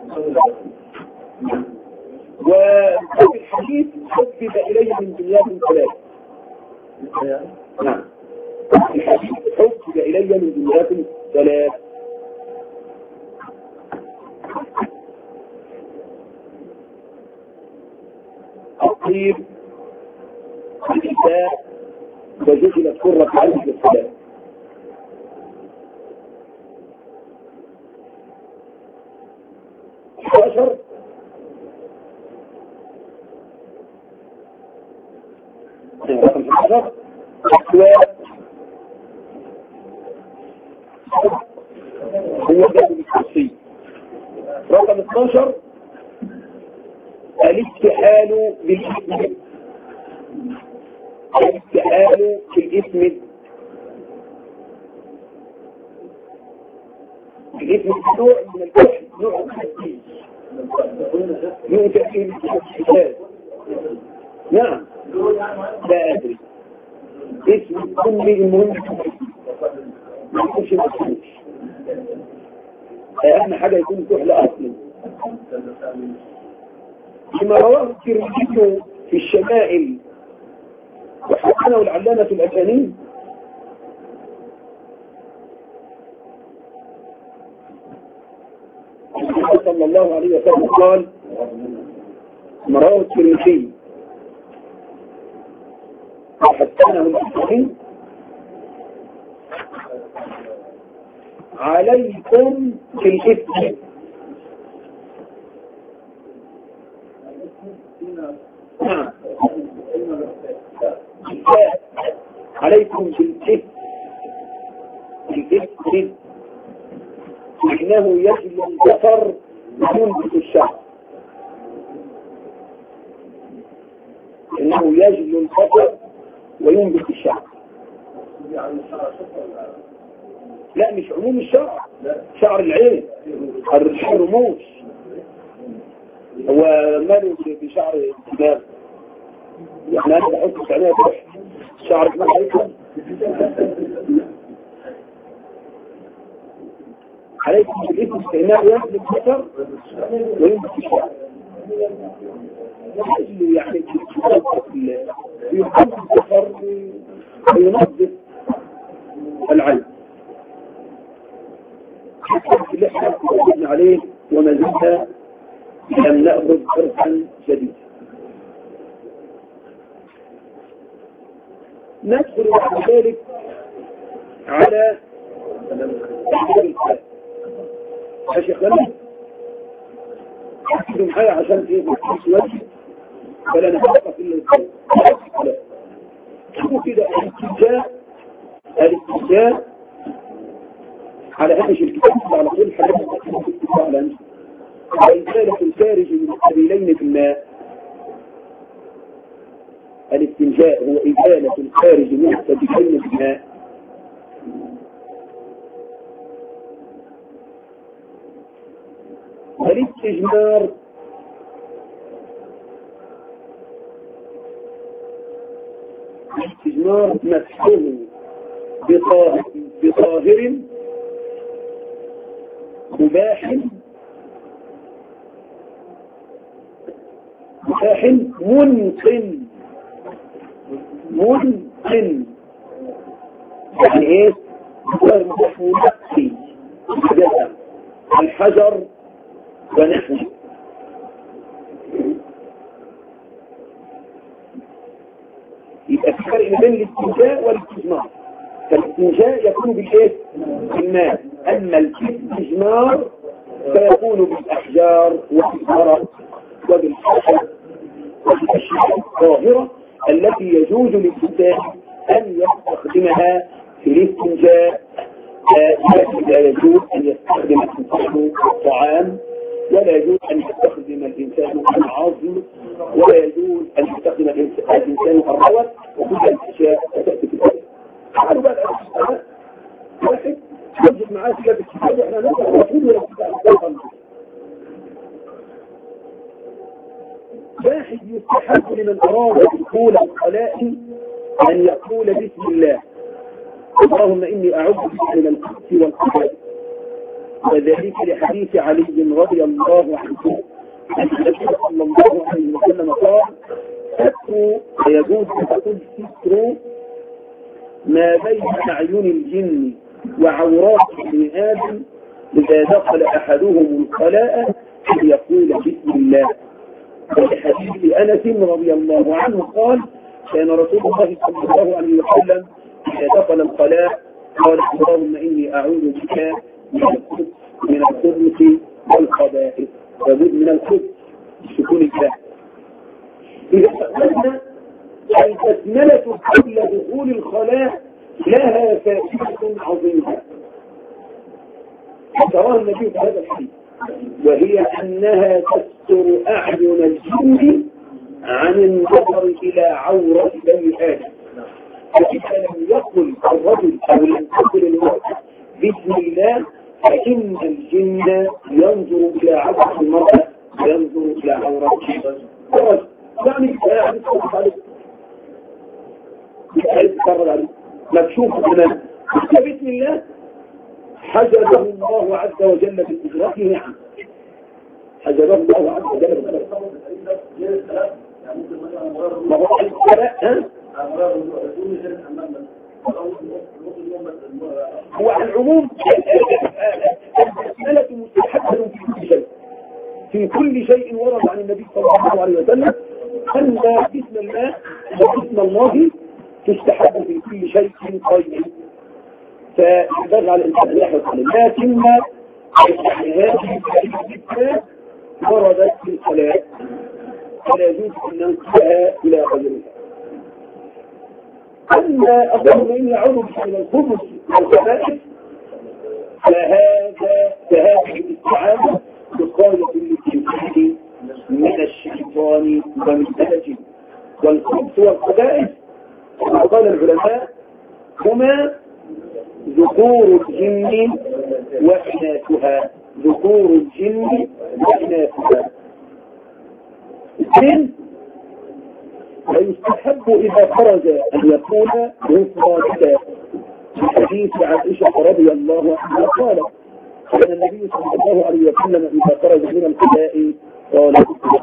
وفي الحديث حبب إلي من دنياكم ثلاث. نعم. في الحديث حبب إلي من دنياكم ثلاث. الطيب النساء وجعلت قرة عين للصلاة. عشر رقم عشر هو جانب الشخصي. رقم اثناشر الاستحال بالاسم. الاستحال بالاسم. الاسم نوع من الكحل، نوع من التأثير، نوع تأثير الحساب. نعم. لا أدري. اسم كل المهم ما يكونش مكتوب. أهم حاجة يكون كحل أصلا. لما رواه الترمذي في الشمائل وحسنه العلامة الألباني صلى الله عليه وسلم قال ما رواه الترمذي وحسنه الألباني عليكم بالإثم. نعم. عليكم بالإثم. الإثم إنه يجل البصر وينبت الشعر. إنه يجل البصر وينبت الشعر. لا مش عموم الشعر، شعر العين، الرموش. هو ماله بشعر الدماغ. يعني أنا بحط سعناه بح شعرك ما عليكم. عليكم بالإثم إنه يجل البصر وينبت الشعر. يجل يعني يحب البصر وينظف العين. اللي احنا قلنا عليه وما زلنا لم نأخذ فرقا جديدا. ندخل بعد ذلك على يا شيخ خالد اكتبوا معايا عشان ايه مفيش وجه ولا نتوقف الا الكلام. شوفوا كده الاتجاه الاتجاه على هامش الكتاب على طول حاجات على هامش وإزالة الخارج من السبيلين في الماء. الاستنجاء هو إزالة الخارج من السبيلين في الماء. والاستجمار الاستجمار مسحوه بطاهر بطاهر مباح مباح منقن منقن يعني ايه؟ مباح منقي الحجر ونحوه. يبقى في فرق بين الاستنجاء والاستجمار. فالاستنجاء يكون بالايه؟ بالماء، اما الاستجمار فيكون بالاحجار والحجر وبالحجر والاشياء الطاهره التي يجوز للانسان ان يستخدمها في الاستنجاء. لا يجوز ان يستخدم الانسان الطعام، ولا يجوز ان يستخدم الانسان العظم، ولا يجوز ان يستخدم الانسان الروث، وكل الاشياء تاتي في الآية. تعالوا بقى الأسئلة. واحد يوجد معاه كتاب الكتاب واحنا نقرأ الرسول ولا الكتاب. واحد يستحب لمن أراد دخول الخلاء أن يقول بسم الله اللهم إني أعوذ بك من الخبث والخبث، وذلك لحديث علي رضي الله عنه أن النبي صلى الله عليه وسلم قال ستروا ويجوز أن تقول ستروا ما بين أعين الجن وعورات ابن آدم إذا دخل أحدهم الخلاء فليقول بسم الله. ولحديث أنس رضي الله عنه قال كان رسول الله صلى الله عليه وسلم إذا دخل الخلاء قال اللهم إني أعوذ بك من الخبث من الخبث والخبائث. لابد من الخبث بسكون الكاف. إذا فهمنا البسملة قبل دخول الخلاء لها فائدة عظيمة تراها النبي في هذا الحديث، وهي أنها تستر أعين الجن عن النظر إلى عورة بني آدم. فإذا لم يقل الرجل أو لم تقل المرأة بسم الله فإن الجن ينظر إلى عورة المرأة وينظر إلى عورة الرجل. يعني يعني تتفرج عليه تتفرج عليه مكشوف تماما. بسم الله حجبه الله عز وجل بإجراءه عنه. حجبه الله عز وجل بإجراءه ما هو الكلاء ها؟ هو على العموم البسملة مستحبة في كل شيء في كل شيء ورد عن النبي صلى الله عليه وسلم أن بسم الله وبسم الله تستحب في كل شيء طيب، فينبغي على الإنسان يحرص عليه. لكن هذه الكلمة وردت في الصلاة فلا يجوز أن ننقلها إلى غيرها. أما اللهم إني أعوذ بك من الخبث والخبائث فهذا فهذه الاستعاذة وقاية للإنسان من الشيطان ومن الجن. والخبث والخبائث كما قال العلماء هما ذكور الجن وإناثها. ذكور الجن وإناثها. اثنين ويستحب إذا خرج أن يكون مفردا. في حديث عائشة رضي الله عنها قال كان النبي صلى الله عليه وسلم إذا خرج من الخلاء قال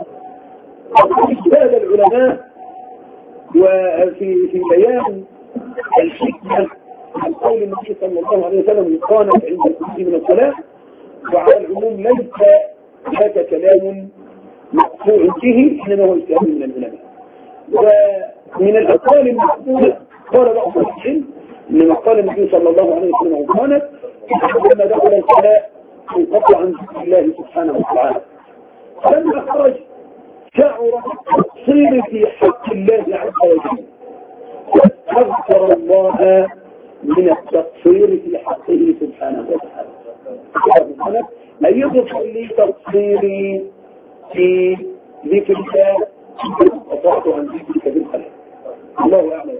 اجتهد العلماء وفي في بيان الحكمة عن قول النبي صلى الله عليه وسلم قانت عند الكرسي من الصلاة. وعلى العموم ليس هذا كلام مقطوع به إنما هو اجتهاد من العلماء. ومن الأقوال المقبولة قال بعض العلم إنما قال النبي صلى الله عليه وسلم وقالت لما دخل الخلاء انقطع عن ذكر الله سبحانه وتعالى. لما خرج شعر بالتقصير في حق الله عز وجل، أذكر الله من التقصير في حقه سبحانه وتعالى. أن يغفر لي تقصيري في ذكر الله وقطعت عن ذكرك بالخلاء. الله أعلم.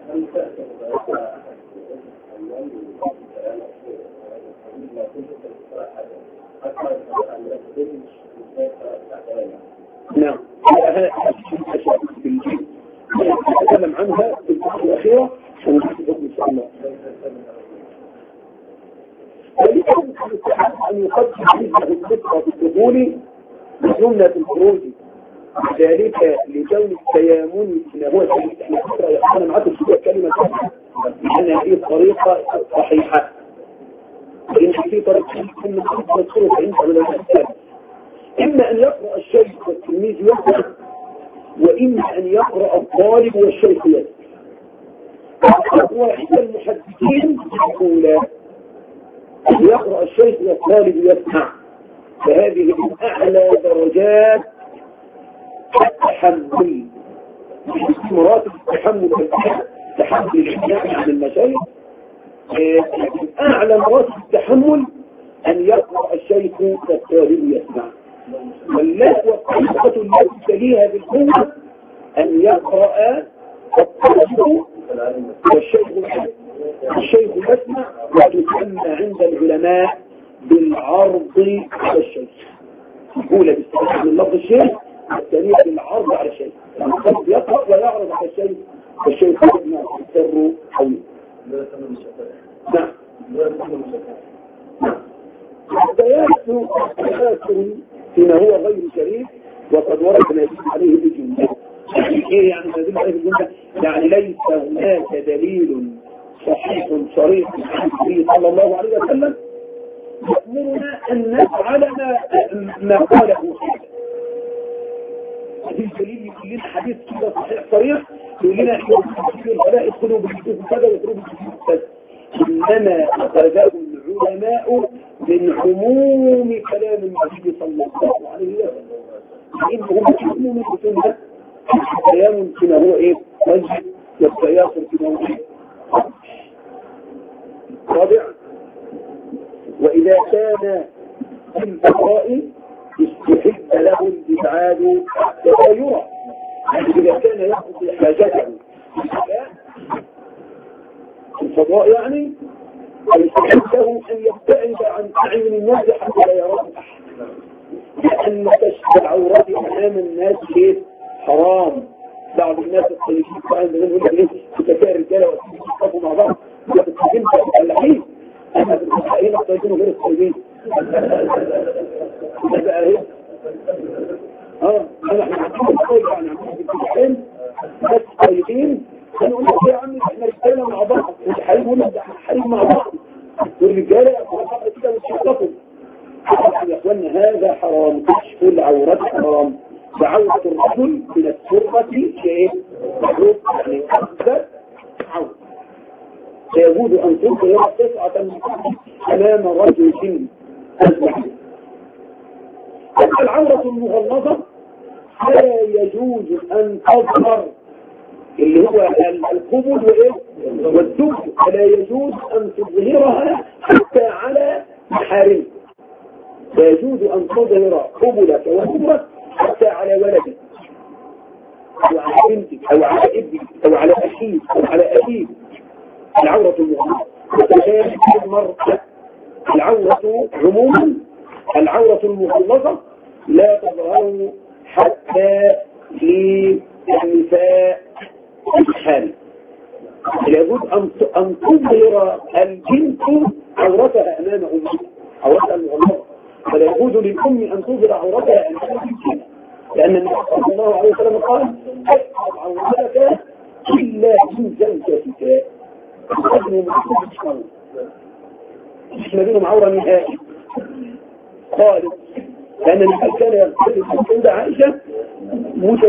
نعم، هذه الأشياء في الجيل نتكلم عنها في الفترة الأخيرة ونحدثكم إن شاء الله. ولكن يستحق أن يقدم مثله الفكرة في الدخول بجملة الخروج، ذلك لكون التيامن إن هو احنا فكرة أنا معكم شوية كلمة أن هذه الطريقة صحيحة، لأن في طريقة من نذكره عند علماء الإسلام، إما أن يقرأ الشيخ والتلميذ يقرأ، وإما أن يقرأ الطالب والشيخ يسمع. وعند المحدثين الأولى أن يقرأ الشيخ والطالب يسمع، فهذه من أعلى درجات التحمل، مراتب التحمل تحمل الإحياء عن المشايخ. من أعلى مراتب التحمل أن يقرأ الشيخ والطالب يسمع. والطريقة التي تليها بالقوة أن يقرأ الطالب والشيخ الشيخ يسمع، وتسمى عند العلماء بالعرض على الشيخ. الأولى باستخدام اللفظ الشيخ، الثانية بالعرض على الشيخ. الطالب يقرأ ويعرض على الشيخ والشيخ يسمع يسر حوله. نعم. نعم. التياسر فيما هو غير شريف وقد ورد ما يدل عليه بجملة. ايه يعني ما يدل عليه بجملة؟ يعني ليس هناك دليل صحيح صريح عن النبي صلى الله عليه وسلم يأمرنا أن نفعل ما ما قاله فيه. هذه الدليل يقول لنا حديث كده صحيح صريح يقول لنا فلا يدخلوا بالحديث كذا ويخرجوا بالحديث كذا، إنما أخرجه العلماء من عموم كلام النبي صلى الله عليه وسلم، فإنهم يؤمنون من السنة الكلام كما هو إيه وجه والتياسر كما هو إيه. رابعا، وإذا كان في الفضاء استحب له الإبعاد تغيرا، إذا كان يقضي حاجته في الفضاء يعني فيستحب له أن يبتعد عن أعين الناس حتى لا يراه أحد، لأن كشف العورات أمام الناس شيء حرام. بعض الناس الطيبين فعلا يقول لك ليه تتكاء الرجاله وتتكافوا مع بعض وتتكلم الحين انا هنا الطيبين وغير الطيبين بقى ايه اه انا هنقول يعني عن ناس طيبين هنقول لك يا عم احنا رجاله مع بعض والحريم هم حريم مع بعض والرجاله مع بعض كده بيتشققوا. يا اخوانا هذا حرام، كشف العورات حرام، وعورة الرجل من السرة شيء معروف يعني أكثر عورة، سيجوز أن تظهر تسعة أمام رجل أجمع. العورة المغلظة لا يجوز أن تظهر اللي هو القبل وإيه والدب، فلا يجوز أن تظهرها حتى على محارم، لا يجوز أن تظهر قبلك ودبرك حتى على ولدك أو على بنتك أو على ابنك أو على أخيك أو على أبيك. العورة المغلظة وكذلك المرأة، العورة عموما العورة المغلظة لا تظهر حتى للنساء الحال، لابد أن تظهر البنت عورتها أمام أمها، عورتها المغلظة، فلا يجوز للأم أن تظهر عورتها أمام بنتها، لأن النبي صلى الله عليه وسلم قال احفظ عورتك إلا من زوجتك، مش ما بينهم عورة نهائي خالص، لأن النبي كان يغتسل عند عائشة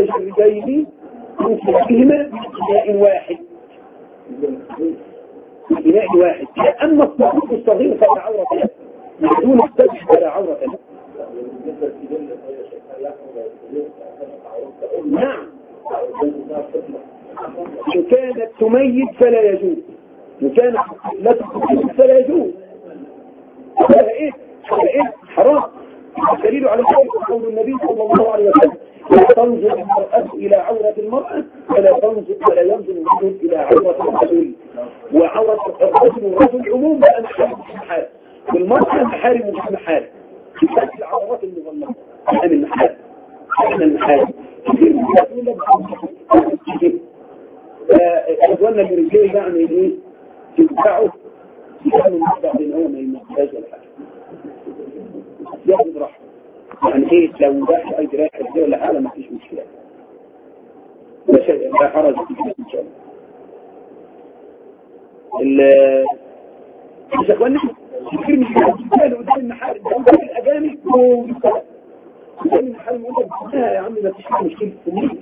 متجردين من فيهما بإناء واحد. بناء واحد. أما الطاغوت الصغير فلا عورة له دون السبح فلا عورة له. نعم إن كانت تميز فلا يجوز، إن كانت لا تميز فلا يجوز. هذا إيه؟ هذا إيه؟ حرام. الدليل على ذلك قول النبي صلى الله عليه وسلم لا تنظر المرأة إلى عورة المرأة ولا تنظر ولا ينظر الرجل إلى عورة الرجل. وعورة الرجل والرجل عموما أنا حارم محال، والمرأة محارم مش محال. بس العورات المغلقة أنا المحال، أنا المحال. كثير من الناس يقول لك أخوانا الرجال يعني إيه؟ تدفعوا يعملوا مصدع بين هو ما يمثلهاش ولا حاجة. ياخد راحته. يعني ايه لو داخل اي جراح الجو ولا حاجه ما فيش مشكله. لا شيء لا حرج فيه ان شاء الله. ال مش اخواننا كثير من الناس قدام المحارم قدام الاجانب قدام المحارم يقول لك يا عم ما فيش مشكله في النيل.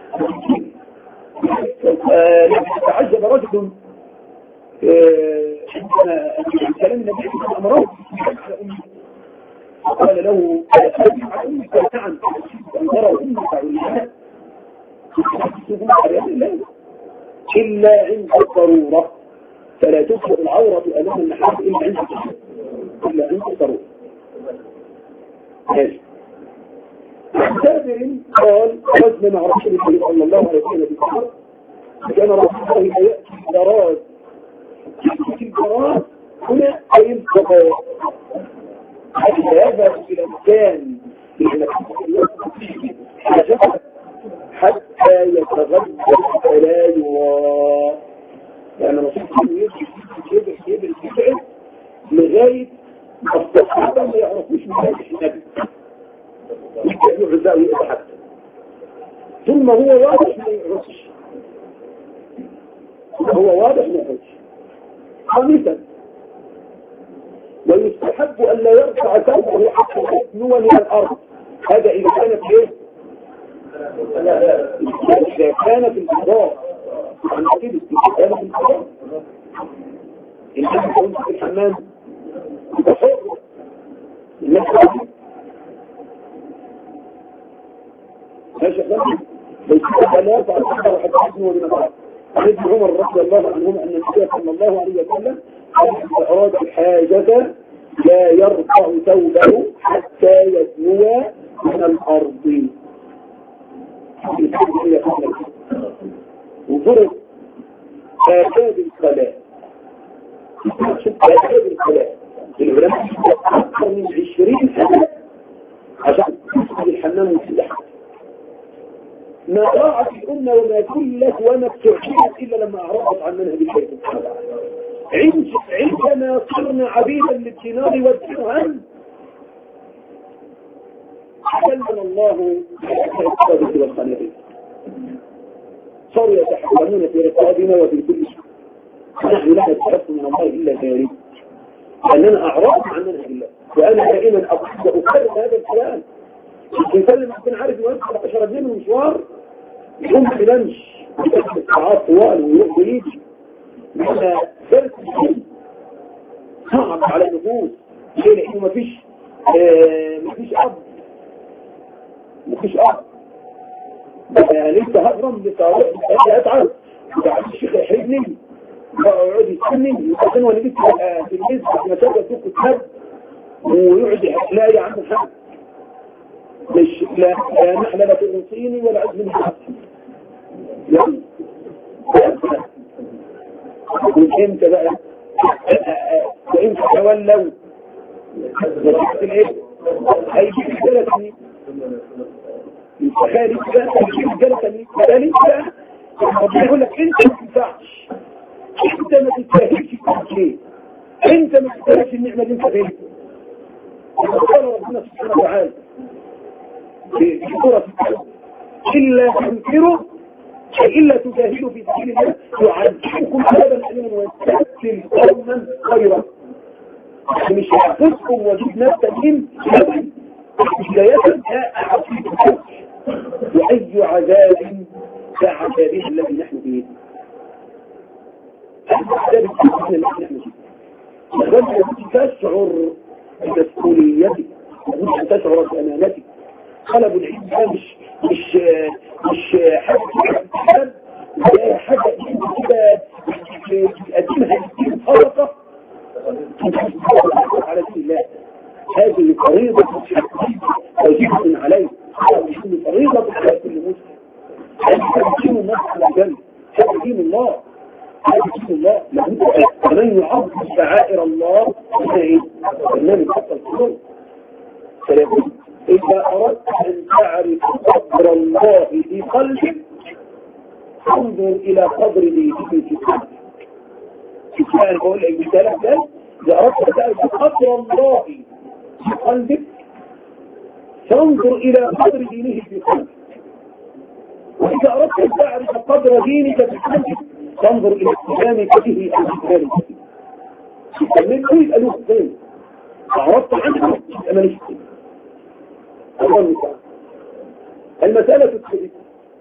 تعجب رجل عندما كلام النبي صلى الله عليه وسلم امره على امه قال له على امك نعم ان ترى امك عليها الا عند الضروره فلا تظهر العوره امام النحاس الا عند الا عند الضروره. ماشي. جابر قال خرجنا مع رسول الله صلى الله عليه وسلم في السفر كان رسول الله ياتي الجراد ياتي الجراد هنا اي الفقراء حتى يذهب إلى مكان حتى يتغذى فلا يرى. يعني رسول الله يبعد يبعد يبعد لغاية الصحابة ما يعرفوش من هذا النبي يبقى يعزاء ويبقى حتى ثم هو واضح ما يعرفش هو واضح ما يعرفش. خامسا ويستحب أن لا يرفع ثوبه حتى يدنو من الأرض. هذا إذا كانت إيه؟ إذا كانت الفضاء عن كده إذا كانت الفضاء إن كنت كنت في الحمام بحر الناس عادي ماشي أخواني ويستحب أن لا يرفع ثوبه حتى يدنو من الأرض. عن ابن عمر رضي الله عنهما أن النبي صلى الله عليه وسلم إذا أراد الحاجة لا يرفع ثوبه حتى يدنو من الأرض. وضرب آداب الصلاة. آداب الصلاة العلماء أكثر من عشرين سنة عشان تدخل الحمام والسباحة. ما راعت الأمة وما كلت وما بتعجبت إلا لما أعرضت عن منهج الله سبحانه وتعالى. عندما صرنا عبيدا للدينار والدرهم كلمنا الله بالصادق والخنازير صاروا يتحكمون في رقابنا وفي كل شيء. نحن لا نتحكم من الله إلا ذلك لأننا أعرضنا عن منهج الله. وأنا دائما أكرر هذا الكلام يسلم أكون عارف أنه يدخل عشرة دين مشوار يقوم بلنش يدخل ساعات طوال ويروح ويجي لأن ثالث الدين صعب على النفوس. ليه؟ لأنه مفيش آه مفيش أب مفيش أب لسه هضرم لسه أتعب وبعد الشيخ يحرجني ويقعد يستني ويقعد وانا جبت في الميز في مساجد دوك الكتاب ويقعد يحلاقي عنه حق مش لا نحلة تغنصيني ولا عزم الحق يعني وانت بقى وانت تولوا وشفت الايه هيجي رجالة تاني خالي بقى هيجي رجالة تاني خالي بقى ربنا يقول لك انت ما تنفعش انت ما تستاهلش ليه انت ما تستاهلش النعمة اللي انت فيها. قال ربنا سبحانه وتعالى في سورة إلا تنكروا إلا تجاهدوا في سبيل الله يعذبكم عذابا أليما ويستبدل قوما غيركم. مش هيحفظكم وجود ناس تانيين بداية لا أعطيكم وأي عذاب كعذابه الذي نحن فيه. تشعر بمسؤوليتك، تشعر بأمانتك. طلب العلم مش مش مش حاجة لا حاجة كده تقدمها صدقة على الله. هذه فريضة واجبة عليه، هذه فريضة على كل مسلم. هذا دين الله على الجنة، هذا دين الله، هذا دين الله. ومن يعظم شعائر الله فإنه يتقى القلوب. فلابد إذا أردت أن تعرف قدر الله في قلبك انظر إلى قدر دينه في قلبك. كان بقول لك بثلاث ده إذا أردت أن تعرف قدر الله في قلبك فانظر إلى قدر دينه في قلبك. وإذا أردت أن تعرف قدر دينك في قلبك فانظر إلى اتهامك به أو اتهامك به. من كل ألوه الثاني أعرضت عنه أما نشتري. المسألة الثالثة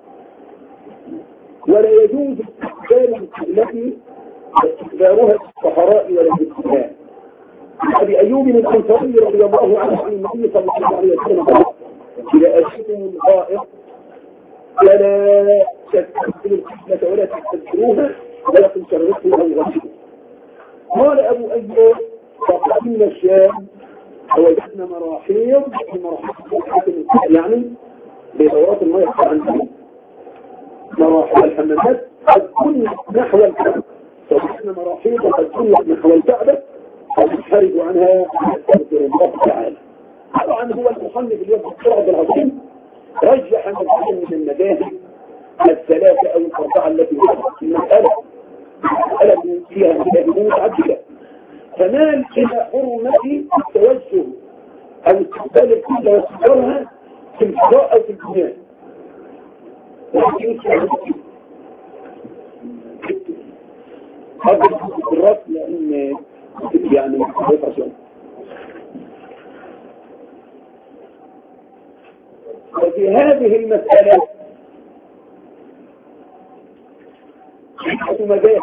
ولا يجوز استقبال القبلة واستقبالها في الصحراء ولا في السماء. أبي أيوب من الأنصاري رضي الله عنه عن النبي صلى الله عليه وسلم قال إذا أشركم الغائط فلا تستقبلوا القبلة ولا تستقبلوها ولكن شرقوا أو غشوا. قال أبو أيوب فقدمنا الشام فوجدنا مراحيض مراحيض يعني بدورات المياه عندنا مراحيض الحمامات قد كنا نحو الكعبة، فوجدنا مراحيض قد كنا نحو الكعبة فنحرج عنها نستغفر الله تعالى. طبعا هو المصنف اليوم الصراط العظيم رجح مجموعة من المذاهب الثلاثة أو الأربعة التي في المسألة المسألة فيها مذاهب متعددة، فمال إلى حرمة التوجه أو استقبال القبلة واستقبالها في الفضاء أو في البنيان. هذا الرأس لأن يعني مخصوص. وفي هذه المسألة عدة مذاهب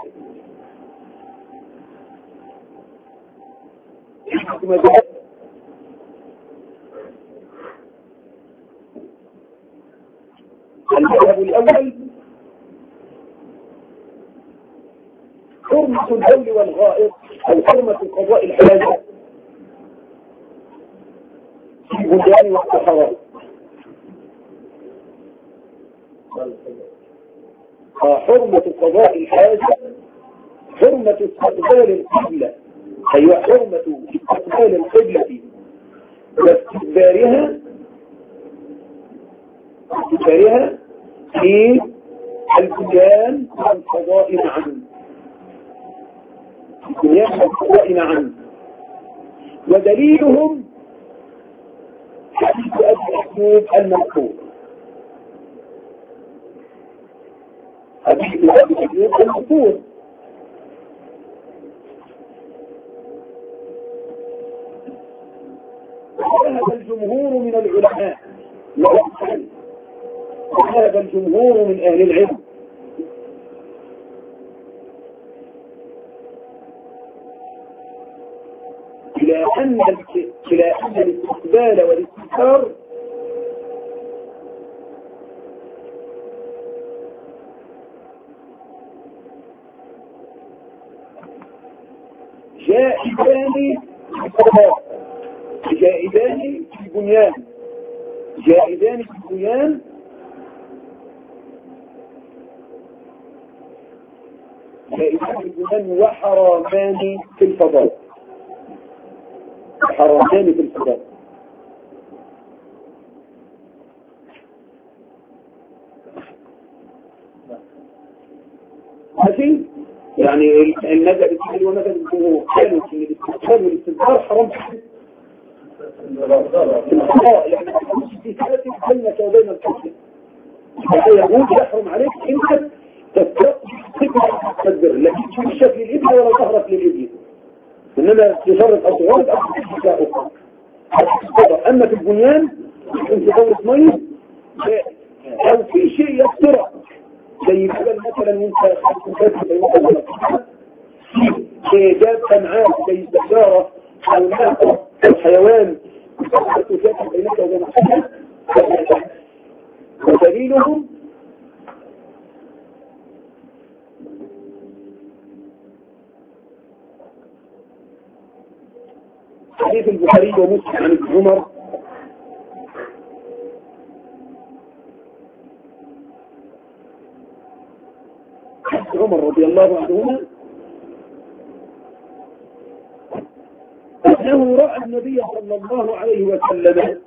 عدة مذاهب المذهب الأول حرمة البول والغائط أو حرمة قضاء الحاجة في البلدان والصحراء. حرمة قضاء الحاجة حرمة استقبال القبلة، أي حرمة استقبال القبلة واستدبارها استدبارها في البلدان والفضاء معا البلدان والفضاء معا. ودليلهم حديث أبي أيوب المذكور حديث أبي أيوب المذكور وذهب الجمهور من العلماء وذهب الجمهور من أهل العلم إلى أن إلى أن الاستقبال والاستثار جائزان في الصلاة جائزان في البنيان جائزان في البنيان جائزان في البنيان وحرامان في الفضاء حرامان في الفضاء. ماشي يعني المذهب الثاني ومذهب الجمهور قالوا ان الاستقبال والاستنكار حرام في الفضاء يعني في حالة بينك وبين الكفر يقول يحرم عليك انت تستقبل لكن تشوف شكل الابن ولا ظهرك للابن انما تشرف اصوات اخرى اخرى. اما في البنيان في دورة مية او في شيء يفترق زي جبل مثلا وانت خاصة بينك جاب أمعاء زي السيارة أو ناقة أو حيوان تسافر بينك وبين أخيك ودليلهم حديث البخاري ومسلم عن ابن عمر ابن عمر رضي الله عنهما أنه رأى النبي صلى الله عليه وسلم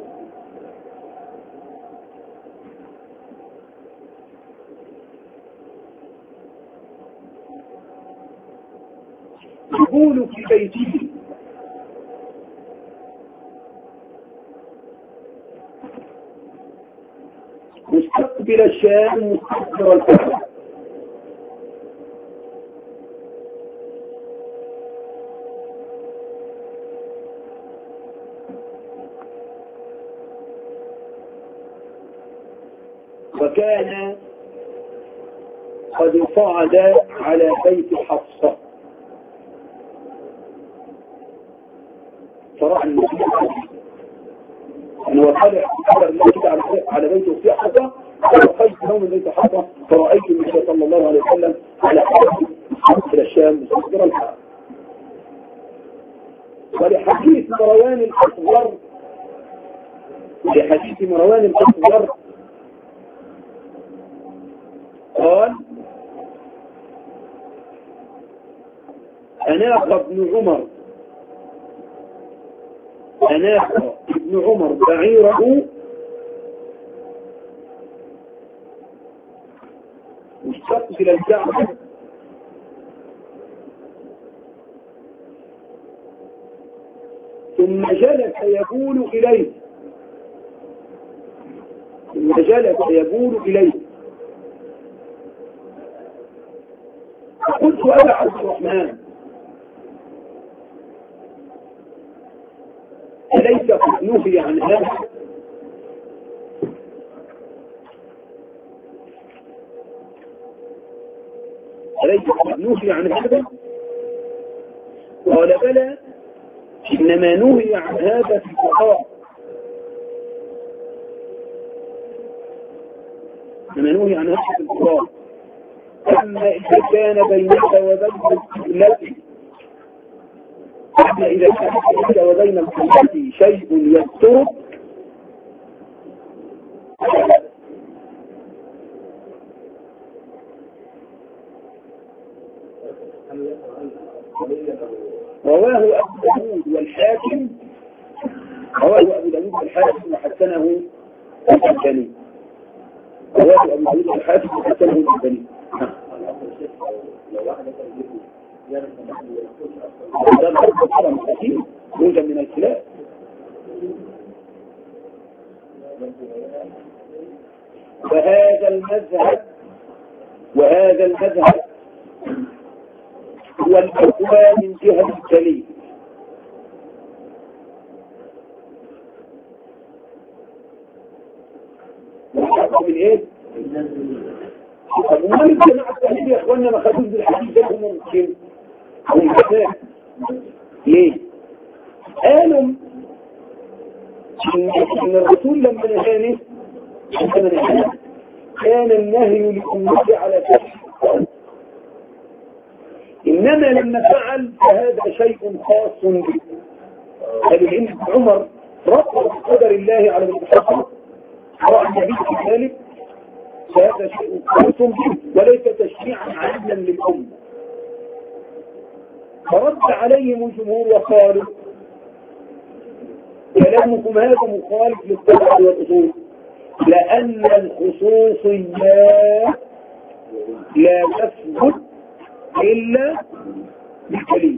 يقول في بيته مستقبل الشام مستقبل الكعبة وكان قد صعد على بيت حفصة صراحة النبي أنه طلع خبر الله كده على بيت أختي حفصة فرأيت نوم بيت حفصة فرأيت النبي صلى الله عليه وسلم على حفصة الشام مستقبل الكعبة. ولحديث مروان الأصغر لحديث مروان الأصغر قال أناق ابن عمر أناق ابن عمر بعيره مستقبل الكعبة ثم جلس يقول إليه ثم جلس يقول إليه فقلت أنا عبد الرحمن أليس قد نهي عن هذا؟ أليس قد نهي عن هذا؟ قال بلى إنما نهي عن هذا في الفقراء إنما نهي عن هذا في الفقراء أما إذا كان بينك وبين القبلة أما إذا كان بينك وبين القبلة شيء يسترك رواه أبو داود والحاكم رواه أبو داود والحاكم وحسنه الألباني رواه أبو داود والحاكم وحسنه الألباني. هذا الحكم طبعا مستحيل يوجد من الخلاف. وهذا المذهب وهذا المذهب هو الأقوى من جهة الدليل. من ايه؟ طب وما الجماعة التحليل يا اخوانا ما خدوش بالحديث ده هم ممكن هم كفاء ليه؟ قالوا ان الرسول لما نهاني لما نهاني كان النهي لأمته على تحليل، إنما لما فعل فهذا شيء خاص به. قالوا إن عمر رفض قدر الله على المحصن رأى النبي في ذلك فهذا شيء خاص به وليس تشريعا عاما للأمة. فرد عليهم الجمهور وقالوا كلامكم هذا مخالف للطبع والأصول، لأن الخصوصيات لا تثبت إلا بالدليل،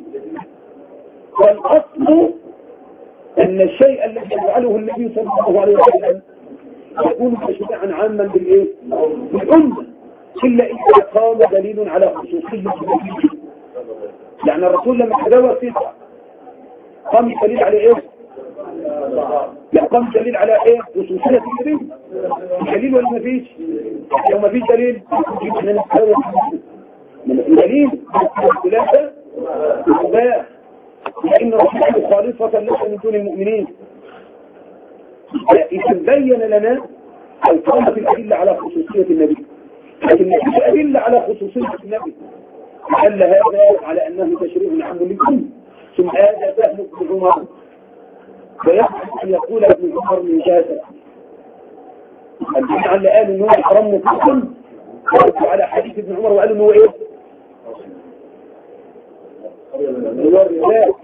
والأصل أن الشيء الذي يفعله النبي صلى الله عليه وسلم يكون تشريعا عاما بالإيه؟ بالأمة، إلا إذا قام دليل على خصوصية النبي. يعني الرسول لما تدور تسعة قام دليل على إيه؟ لا قام دليل على إيه؟ خصوصية النبي. دليل ولا ما فيش؟ لو ما فيش دليل من الدليل الثلاثة مباح لأن رحمته خالصة ليس من دون المؤمنين. إذا بين لنا أو قامت الأدلة على خصوصية النبي، لكن مفيش أدلة على خصوصية النبي، دل هذا على أنه تشريع عام للكل. ثم هذا فهم ابن عمر، ويحدث أن يقول ابن عمر من جاسر الجماعة اللي قالوا أنه حرام مطلقا وردوا على حديث ابن عمر وقالوا أنه إيه؟ هو الرواية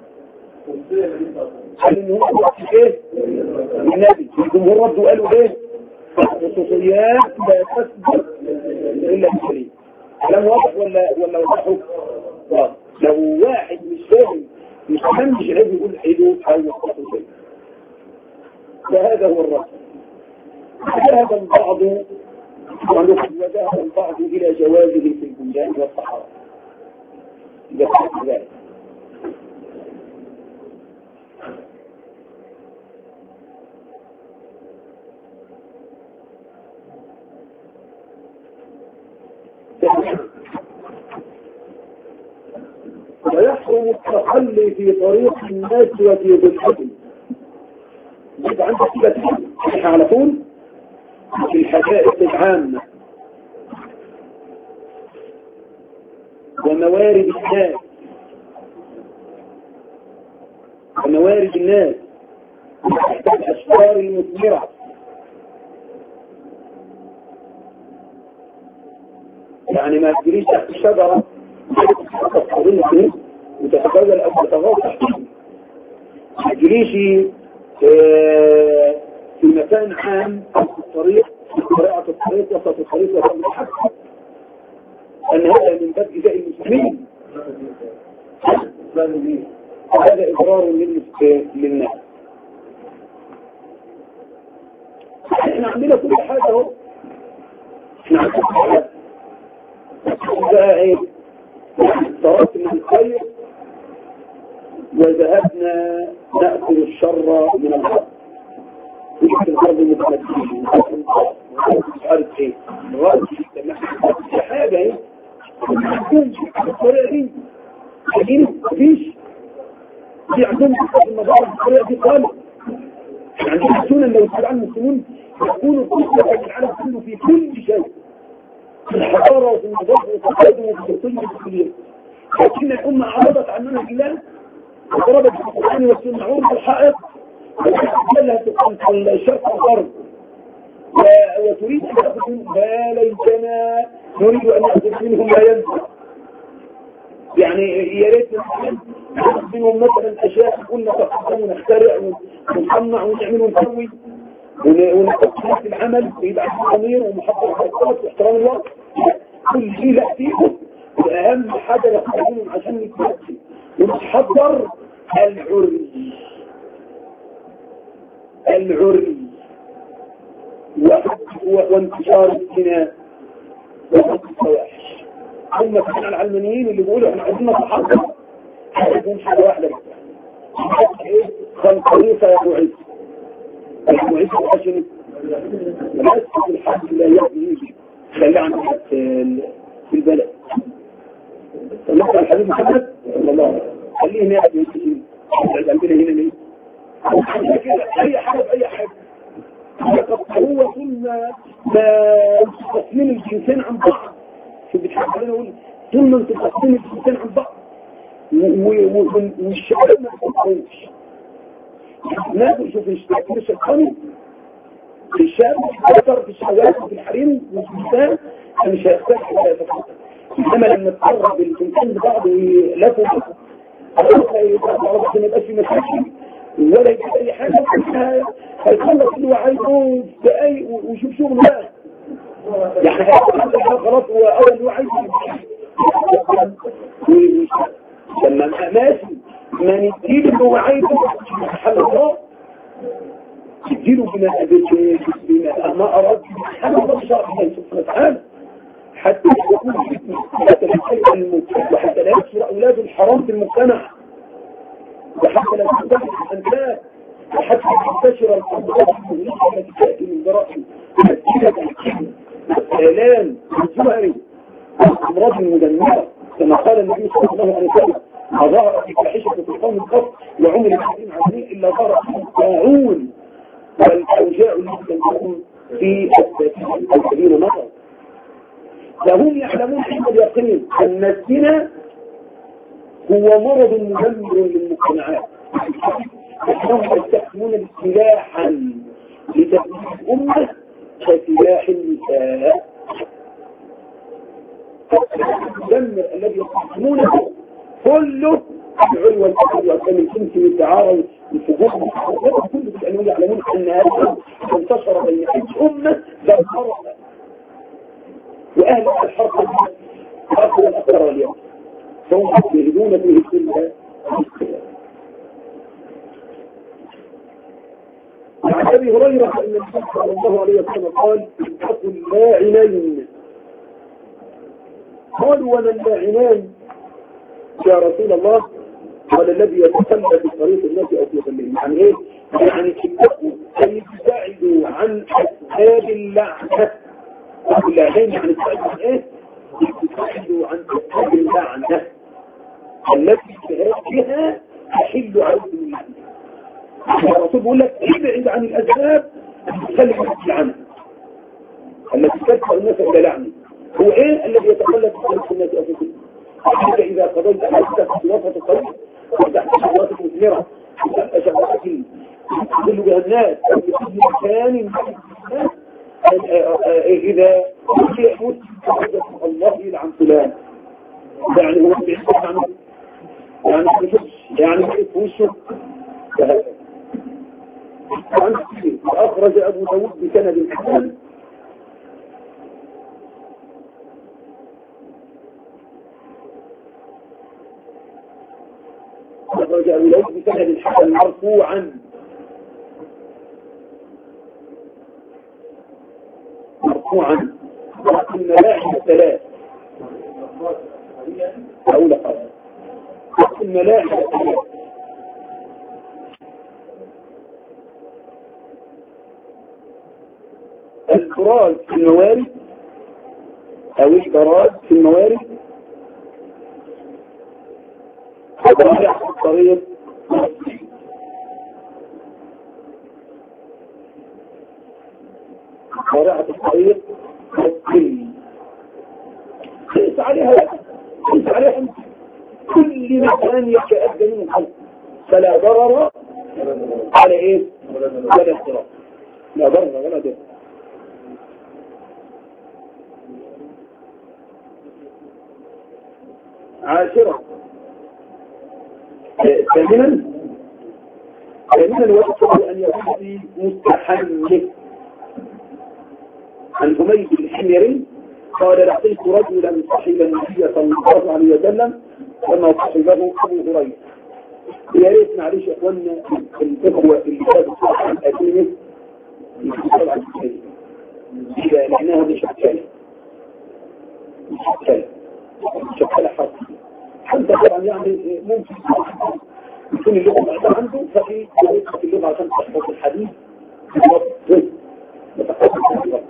قالوا أنه هو إيه؟ النبي. الجمهور ردوا قالوا إيه؟ خصوصيات لا تثبت إلا بالشريعة. كلام واضح ولا ولا وضحه؟ واضح. لو واحد مش فاهم مش فاهم مش عايز يقول حدود أو خصوصية. فهذا هو الرد. ذهب البعض وذهب البعض إلى جوازه في البلدان والصحراء. إذا كانت ذلك ويحرم التخلي في طريق الناس وفي ضلحهم. يبقى عندك كده على طول في الحدائق العامة وموارد الناس وموارد الناس وتحت الأشجار المثمرة، يعني ما تجريش تحت الشجرة وتتبول أو تتغاضى، ما تجريش في مكان عام في الطريق في طريقة الطريق وسط الطريق وسط الحق، أن هذا من باب إيذاء المسلمين، هذا إضرار للناس. احنا عندنا كل حاجة اهو، احنا عندنا كل حاجة بقى ايه؟ تركنا الخير وذهبنا نأكل الشر من الحق. وجدت الغرب المتمثلين مش عارف ايه الغرب في حاجة ايه الطريقة دي لكن مفيش دي عندهم المظاهر الطريقة دي خالص. عندهم السنة لو يسأل عن المسلمين يكونوا قصة في العالم كله في كل شيء، في الحضارة وفي النظافة وفي التقدم وفي التقدم وفي الكلية، لكن الأمة عرضت عن منهج الله وضربت بالقرآن والسنة عرض الحائط وتحدلها تقول الشرق والغرب وتريد أن تأخذ منهم ما ليتنا نريد أن نأخذ منهم ما ينفع. يعني يا ريت نأخذ منهم مثلا أشياء قلنا تقدم ونخترع ونصنع ونعمل ونسوي ونقصد في العمل ويبقى ضمير ومحضر خطوات واحترام الوقت، كل شيء لا فيهم. وأهم حاجة نقدمهم عشان نتمثل ونحضر العري العري وانتشار الزنا وحب الفواحش. هم كانوا العلمانيين اللي بيقولوا احنا عايزين نتحضر عايزين حاجة واحدة ايه خلقية يا ابو عيسى ابو عيسى عشان الناس الحق لا يأتي خلي عن في البلد. فنقرأ الحبيب محمد صلى الله عليه وسلم خليه هنا يأتي يمكن عندنا هنا ليه اي حاجة باي حاجة. هو طول ما تصميم الجنسين عن بعض شو بتحب علينا نقول طول ما انت تصميم الجنسين عن بعض والشباب ما تتقوش ناكل شوف الاشتراكين الشيطاني في الشاب يتكثر في الشهوات وفي الحريم والنساء مش هيختلف ولا يتفاعل. انما لما تقرب الجنسين ببعض ويلفوا بعض ما يبقاش في مشاكل ولا يجب اي حاجة هيخلص اللي هو عايزه دقايق ويشوف شغله بقى. يعني هيخلص خلاص هو اول اللي هو عايزه لما ماشي ما نديله اللي هو عايزه حل الله تديله بما ما أراد حل الله شرع الله سبحانه وتعالى حتى يكون حتى لا يكون المجتمع وحتى لا يكسر أولاد الحرام في المجتمع وحتى لا تنتشر الأنساب وحتى تنتشر الأمراض التي تأتي من جرائم الآلام الزهري والأمراض المدمرة كما قال النبي صلى الله عليه وسلم ما ظهر في فاحشة في قوم قط وعمر الحكيم عزيز إلا ظهر في الطاعون والأوجاع التي تكون في السبيل مرض. فهم يعلمون حين اليقين أن الزنا هو مرض مدمر للمجتمعات، أنهم يستخدمون سلاحا لتثبيت الأمة كسلاح النساء. المدمر الذي يستخدمونه كله العلو والفقر والكم الجنسي والدعارة والفجور كله بأنهم يعلمون أن هذا انتشر بين الأمة ذات مرض وأهل الحرق الحرق والأكثر واليوم فهم يهدون فيه كل عن أبي هريرة أن النبي صلى الله عليه وسلم قال اتقوا اللاعنين. قالوا ومن اللاعنان يا رسول الله؟ قال الذي يتخلى في طريق الناس أو في ظلهم. يعني إيه؟ يعني اتقوا أن يبتعدوا عن أسباب اللعنة. اللاعنين يعني يبتعدوا عن إيه؟ يبتعدوا عن أسباب اللعنة التي بها تحل عليكم اللعنة. الرسول بيقول لك ابعد عن الأسباب تخلي عنها التي تدفع الناس إلى لعنة. هو إيه الذي يتخلى في طريق الناس أو في ظلهم؟ إذا قضيت حدثك في وسط الطريق وتحت شهوات مثمرة وتحت شهوات تضل بها الناس أو في كل مكان إذا يحوث الله يلعن فلان يعني هو بيحكي عنه يعني يعني في وشه فهذا أخرج أبو داود بسند حسن أخرج أبو داود بسند حسن مرفوعا مرفوعا الملاعب الثلاث أو لقد الملاعب الثلاث البراز في الموارد أو البراز في الموارد ضائع في الطريق ضائعة الطريق قيس عليها قيس عليها كل مكان يتأدى منه الخلق فلا ضرر على ايه ولا اضطرار لا ضرر ولا ضرر. عاشرة ثامنا ثامنا الوقت أن يكون في مستحمل. عن حميد الحميري قال لقيت رجلا صحب النبي صلى الله عليه وسلم وما صحبه أبو هريرة. يا ريت معلش يا اخوانا الإخوة اللي كانوا صاحب الأكلمة يتكلم عن الكلمة إذا لأنها مش شكالة مش شكالة مش شكالة حرف حتى طبعا يعني ممكن يكون اللغة بعد عنده ففي طريقة اللغة عشان تحفظ الحديث بالضبط متحفظ بالضبط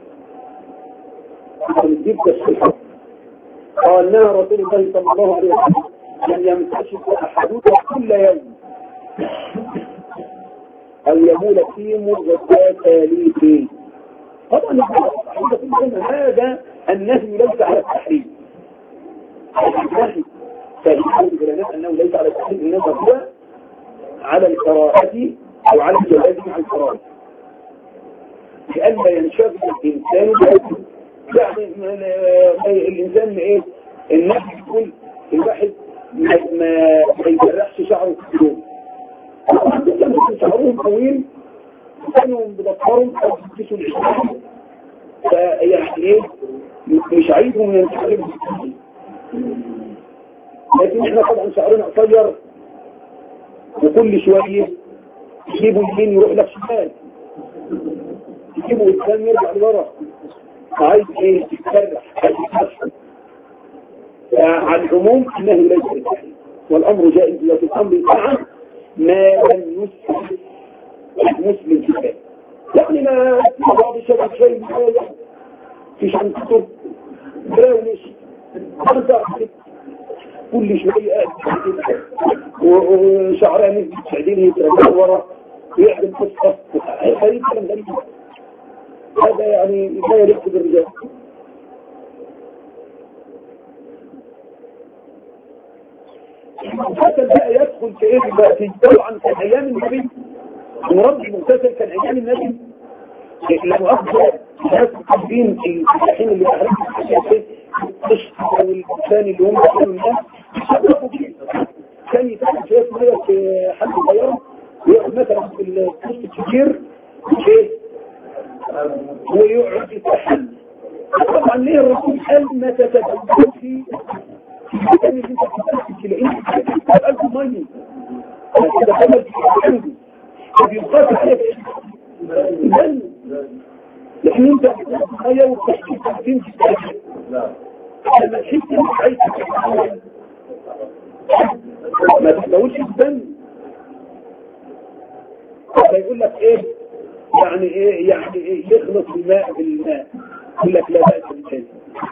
نجيب تشريحه. قال لنا رسول الله صلى الله عليه وسلم أن يمتشف أحدنا كل يوم أو يمول في مرغبات تاليه. طبعا هذا النهي ليس على التحريم النهي فيقول بالناس أنه ليس على التحريم إنما هو على الكراهة أو على الجواز مع الكراهة لأن ينشغل الإنسان بأسه. يعني الإنسان ايه الناس يقول الواحد ما ما يجرحش شعره في اليوم كانوا شعرهم طويل كانوا بضفرهم أو بيكسوا العشرين فيعني ايه مش عايزهم ينتحلوا لكن احنا طبعا شعرنا قصير وكل شوية يجيبوا اليمين يروح لك شمال يجيبوا الثاني يرجع لورا عايز ايه يتفرح عايز يتفرح. على العموم انه ليس بالتحريم والامر جائز لكن الامر طبعا ما لم يسلم المسلم في ذلك يعني ما بعض الشباب شيء في شنطته براونش خمسة كل شوية قاعد وشعرها نزل سعدين يترجع ورا ويعمل قصة غريب كلام غريب. هذا يعني لا يليق بالرجال. المغتسل بقى يدخل في ايه دلوقتي؟ طبعا كان ايام النبي مرض المغتسل كان ايام النبي لما اخذ ناس التنبين الحين اللي بحرقوا الحشاشة القشط او الانسان اللي هم كانوا الناس يشرفوا فيه. كان يتعب شوية مية في حل صغيرة ويقعد مثلا في القشط الكبير ويقعد يتحل. طبعا ليه الرسول قال ما تتبعون في كان اللي انت بتتحل لان تتبقى مية كده خمس عنده فبيقاس عليك الجنة لكن انت مية وتحكي تحكين في التحكي لما تحس انك عايز تتحكي ما تحلوش الدم فيقول لك ايه يعني ايه يعني ايه يخلط الماء بالماء يقول لك لا بأس بالشيء.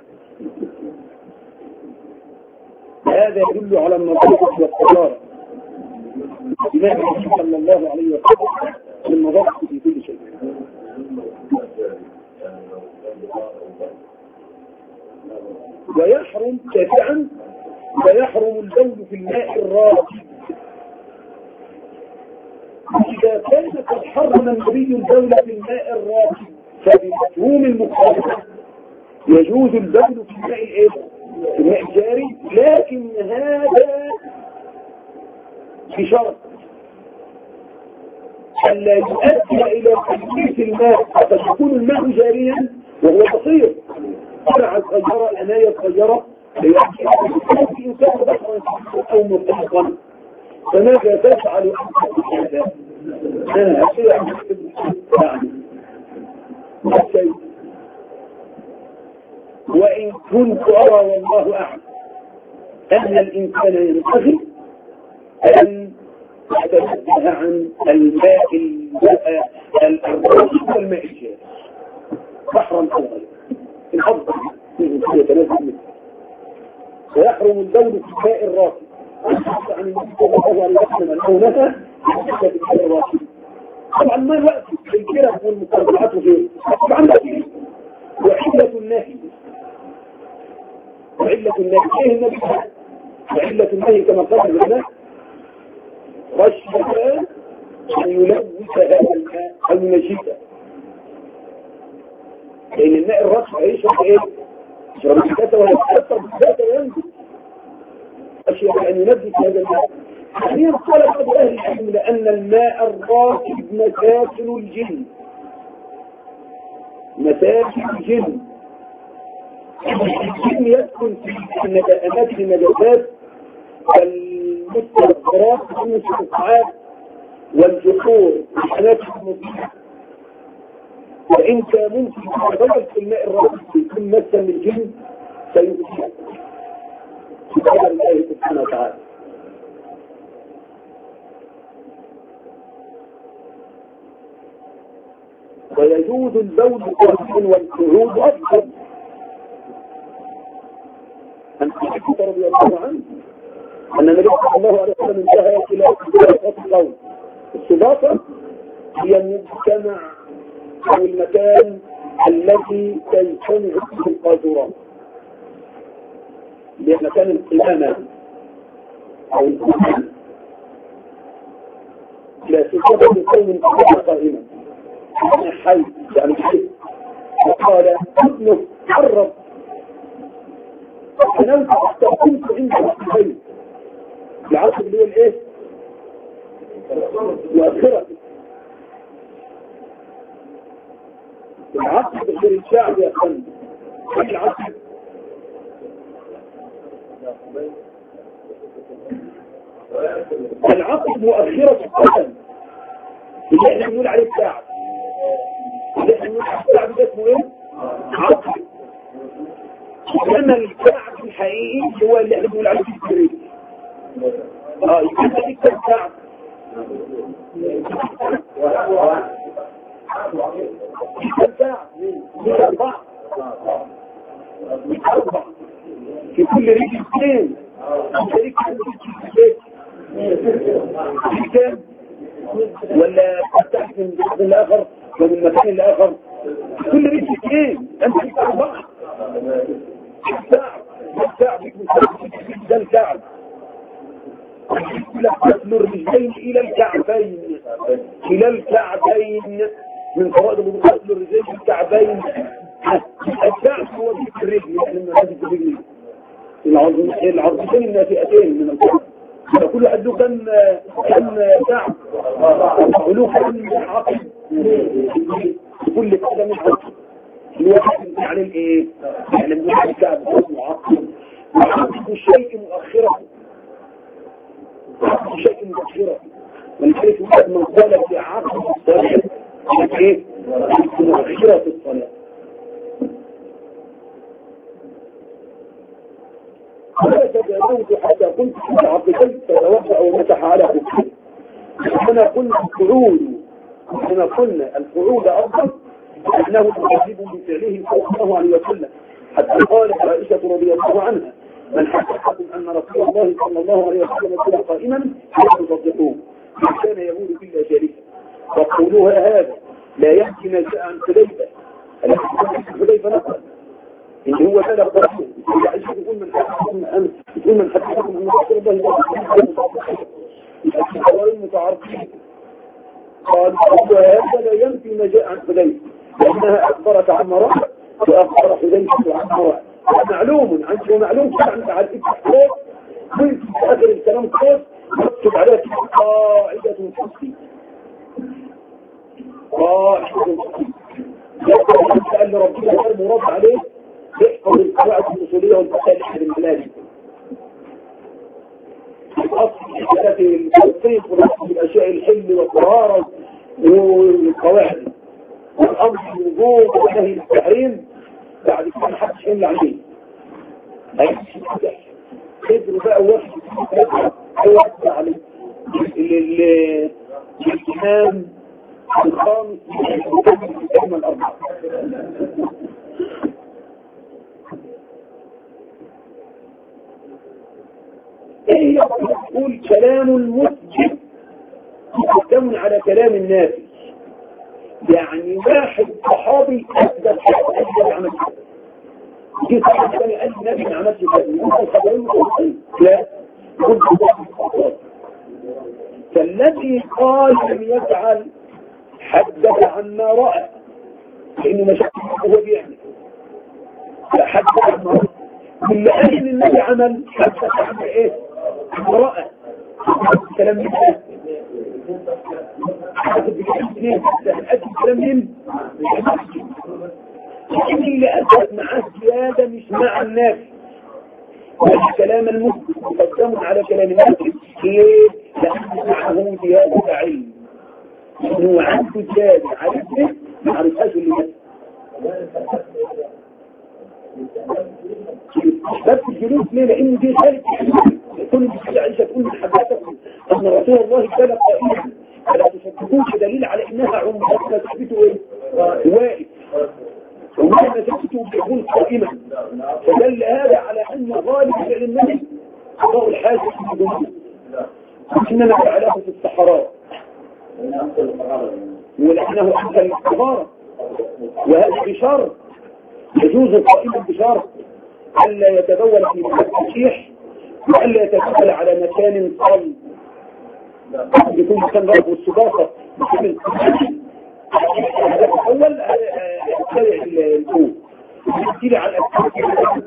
هذا يدل على النظافة والطهارة بما النبي صلى الله عليه وسلم من النظافة في كل شيء. ويحرم شافعا ويحرم البول في الماء الراكد. إذا كان قد حرم النبي البول في الماء الراكد فبمفهوم المخالفة يجوز البول في الماء الايه؟ في الماء الجاري، لكن هذا بشرط ألا يؤدي إلى تحديث الماء قد يكون الماء جاريا وهو بصير قرعة صغيرة الأناية صغيرة يؤدي إنسان بحرا أو مطلقا. فماذا تفعل هذا؟ أنا أشياء يعني الشيء. وإن كنت أرى والله أعلم أن الإنسان ينبغي أن يتنزه عن الماء الراكد والماء الجاري بحرا أو غيره الأفضل يتنزه منه. ويحرم البول في الماء الراكد عن النبي صلى الله عليه وسلم أنه نهى في الماء الراكد. طبعا ما الوقت في الكرة والمتابعات وغيره طبعا لا فيه. وعلة النهي وعلة النهي ايه النبي؟ وعلة النهي كما قال العلماء خشية أن يلوث هذا الماء أو ينجسه. لأن الماء الرطب هيشرب ايه؟ يشرب الزكاة ولا يتأثر بالزكاة وينجس. خشية أن ينجس هذا الماء. حاليا قال بعض أهل العلم لأن الماء الراكد مساكن الجن مساكن الجن الجن يسكن في أماكن النجاسات والمستقرات والمستقعات والجحور والأماكن المصيبة. وإن كان ممكن تتغير في الماء الراكد يكون مسا للجن سيؤذيه سبحان الله سبحانه وتعالى. ويجوز البول قريبا والقعود أفضل. عن عائشة رضي الله عنه أن النبي صلى الله عليه وسلم انتهى إلى استباقة القول. السباقة هي المجتمع أو المكان الذي تجتمع فيه القاذورات لمكان القيامة أو القيامة لا تجتمع قوم قائما أنا حي يعني حي. وقال ابنه حرب فنوت حتى كنت عنده الحي العصر اللي هو الايه مؤخرة العصر غير الشعب يا فندم. العصر العصر مؤخرة القدم اللي احنا بنقول عليه الشعب اللي احنا بنقول عليه الشعب ده اسمه ايه؟ عصر. لأن الكعب الحقيقي هو اللي احنا بنقول عليه الكريم. اه يبقى انت ليك كم كعب؟ كم كعب؟ ليك أربعة ليك أربعة في كل رجل اثنين شخص لآخر ومن مكان لآخر كل بيت اثنين أنت بيت أربعة الكعب الكعب ده الكعب غسل الرجلين إلى الكعبين إلى الكعبين من فوائد الوضوء غسل الرجلين إلى الكعبين الكعب هو بيت الرجل يعني من هذه الرجل العظمتين الناتئتين من الكعب كل واحد له كم كم كعب وله كم عقل كل قدم عقل الواحد يعني الايه يعني من الكعب عقل وعقل الشيء مؤخرة عقل الشيء مؤخرة ولذلك من قال في عقل الصلاة ايه مؤخرة الصلاة فلا تجاوزت حتى كنت في عقلتين تتوفى ومسح على خفه احنا قلنا الفعول احنا قلنا الفعول أفضل أنه تجذب من فعله صلى الله عليه وسلم حتى قالت عائشة رضي الله عنها من حدثكم أن رسول الله صلى الله عليه وسلم كان قائما لا تصدقوه كان يقول إلا جالسا وقولها هذا لا يمكن ما جاء عن حذيفة حذيفة نقل إن هو بلغ رسول عائشة تقول من حدثكم أن تقول من حدثكم أن رسول الله صلى الله عليه وسلم متعارفين قال وهذا لا ينفي ما جاء عن حذيفة لأنها أخبرت عن مرأة وأخبر حذيفة عن مرأة معلوم عنه ومعلوم كان على الإكتشاف كل في آخر الكلام قوس مكتب عليها قاعدة فصلي قاعدة فصلي قال لربنا غير مراد عليه يحفظ القواعد الأصولية والمسائل الملاجئ الأصل التي التصيف ونحن الأشياء الحل والقرارة والقواعد والأمر الوجود ونهي التحريم بعد كده محدش حل عليه خبر بقى واحد هو أكبر عليه الإمام الخامس الإمام الأربعة ايه يقول كلام المسجد مقدم على كلام الناس يعني واحد صحابي أكبر أكبر عمل كده صحابي ثاني قال النبي ما عملش كده يقول الخبرين مخلصين لا يقول فالذي قال لم يفعل حدث عما رأى لأنه ما شاء هو بيعمل فحدث عما رأى كل قال ان النبي عمل حدث عما ايه رأى كلام من ده حدث بكلام اثنين حدث كلام من اللي لأسف معاه زيادة مش مع الناس والكلام المسلم مقدم على كلام الناس ليه؟ لأنه معه زيادة علم انه عنده زيادة عرفه ما عرفهاش اللي نفسه بس الجلوس ليه؟ لأن دي ذلك كل بسيطة عيشة تقول من حدثكم أن رسول الله كان قائما فلا تصدقوش دليل على إنها عمرها تثبته إيه؟ واقف ومعنى تثبته يكون قائما فدل هذا على أن غالب فعل النبي قضاء الحاجة في الجنوب إنما فعله في الصحراء ولأنه أحسن الاختبار وهذا بشرط يجوز قائما بشرط ألا يتبول في مكان صحيح وألا يتبول على مكان صلب يكون مكان رب والسباقة أول أتبع الكون يبتلي على الأسفل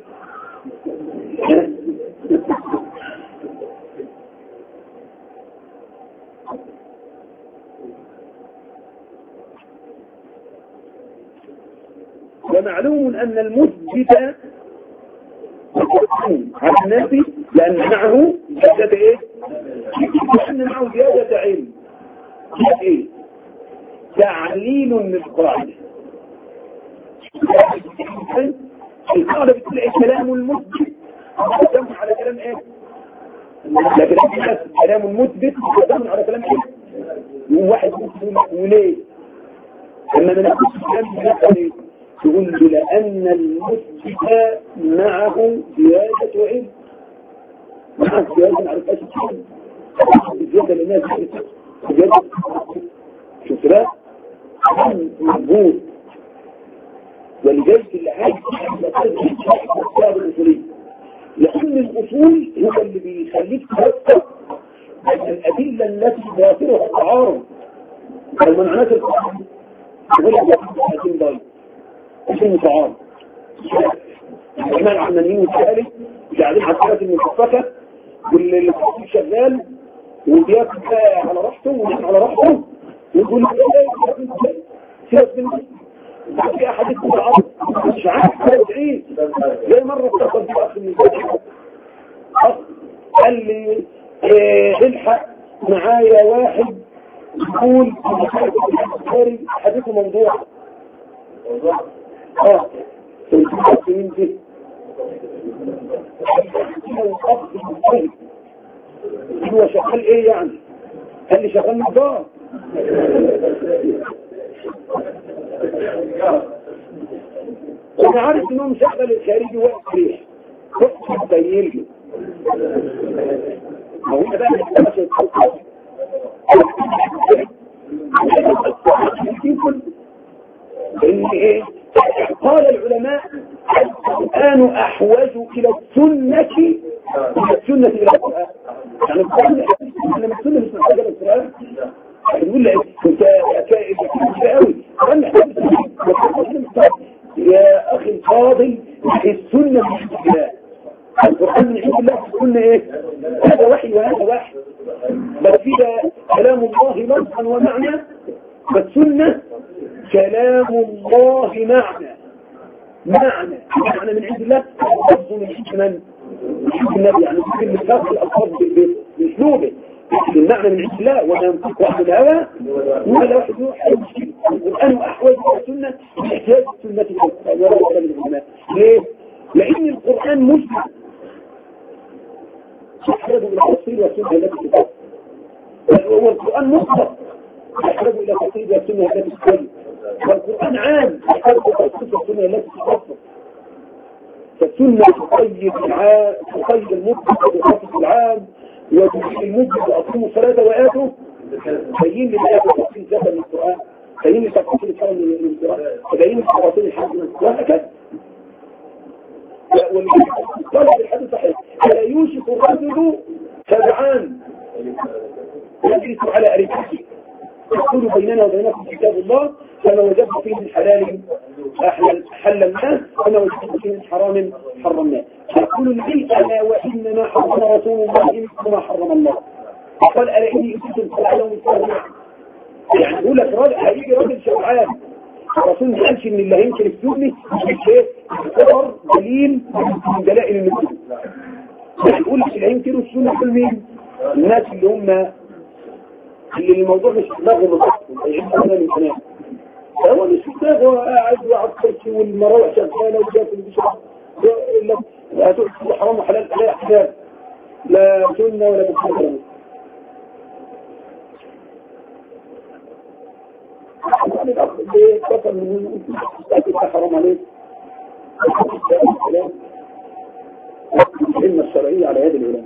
ومعلوم أن المثبت على الناس لأن معه زيادة إيه؟ لأن معه زيادة علم إيه؟ تعليل للقاعدة القاعدة بتقول إيه؟ كلام المثبت مقدم على كلام إيه؟ لكن كلام المثبت مقدم على كلام إيه؟ واحد يقول وليه؟ لما من أقول تقول لأن المثبت معه زيادة علم معه زيادة على الأسف زيادة للناس زيادة شوف لا موجود ولذلك اللي عايز الأسباب الأصولية لأن الأصول هو اللي بيخليك تفكر أن الأدلة التي ظاهرها التعارض والمنعنات القرآن يقول لك هاتين ضايق عشان متعارض الإيمان العلمانيين والثالث جعلين عسكرات المخففة واللي شغال وبياكل على راحته ونحن على راحته ويقول لك ايه سيبك من في احد يكون العرض مش عارف تدعين زي مرة اتصل في اخر من اخ قال لي اه الحق معايا واحد يقول حديثه موضوع اه في مين دي هو شغال ايه يعني قال لي شغال نجار انا عارف انه مشغل الخارجي وقت ريح وقت بيلي هو بقى مش ان ايه قال العلماء القرآن احوج الى السنة الى السنة الى القرآن يعني القرآن لما السنة مش محتاجة للقرآن نقول لك انت كائد قوي يا اخي الفاضل السنة من عند الله القرآن من عند الله السنة ايه هذا وحي وهذا وحي بس فيها كلام الله لفظا ومعنى فالسنة كلام الله معنى معنى معنى من عند الله لفظ من عند من النبي يعني ممكن نفاق الألفاظ بأسلوبه المعنى من عند الله وما ينطق واحد الهوى ولا واحد يوحي المشكلة القرآن أحوج إلى السنة باحتياج السنة إلى القرآن ولا كلام العلماء ليه؟ لأن القرآن مسلم يحتاج إلى التفصيل والسنة التي تفصل هو القرآن مطلق يحتاج إلى التفصيل والسنة التي تفصل والقرآن عام يحتاج إلى التفصيل والسنة التي تفصل فالسنة تقيد العام تقيد المطلق وتخصص العام وتقيد المطلق وأقيموا الصلاة وآتوا بين لله تفصيل ذات من القرآن بين لتفصيل الصلاة من القرآن وبين لتفصيل الحج من القرآن هكذا والقال في الحديث صحيح لا يوشك الرجل سبعان يجلس على أريكته يقول بيننا وبينكم كتاب الله فما وجدت فيه من حلال حللناه وما وجدت فيه من حرام حرمناه يقول النبي ألا وإنما حرم رسول الله ما حرم الله قال ألا إني أتيتم صلى الله عليه وسلم يعني يقول لك راجل هيجي راجل شبعان الرسول ما قالش ان اللي هيمكن السجن ايه خبر دليل من دلائل المسلم يقول لك اللي هيمكنوا السنه كل مين الناس اللي هم اللي الموضوع مش دماغهم بالظبط يعيشوا من الكلام فهو مش دماغه قاعد وعلى الكرسي والمراوح شغاله وجاكل بيشرب الا هتقول حرام وحلال لا احكام لا سنه ولا مسلم يعني الأخ اللي كفر من المستقبل حرام عليه العلم الشرعية على يد العلماء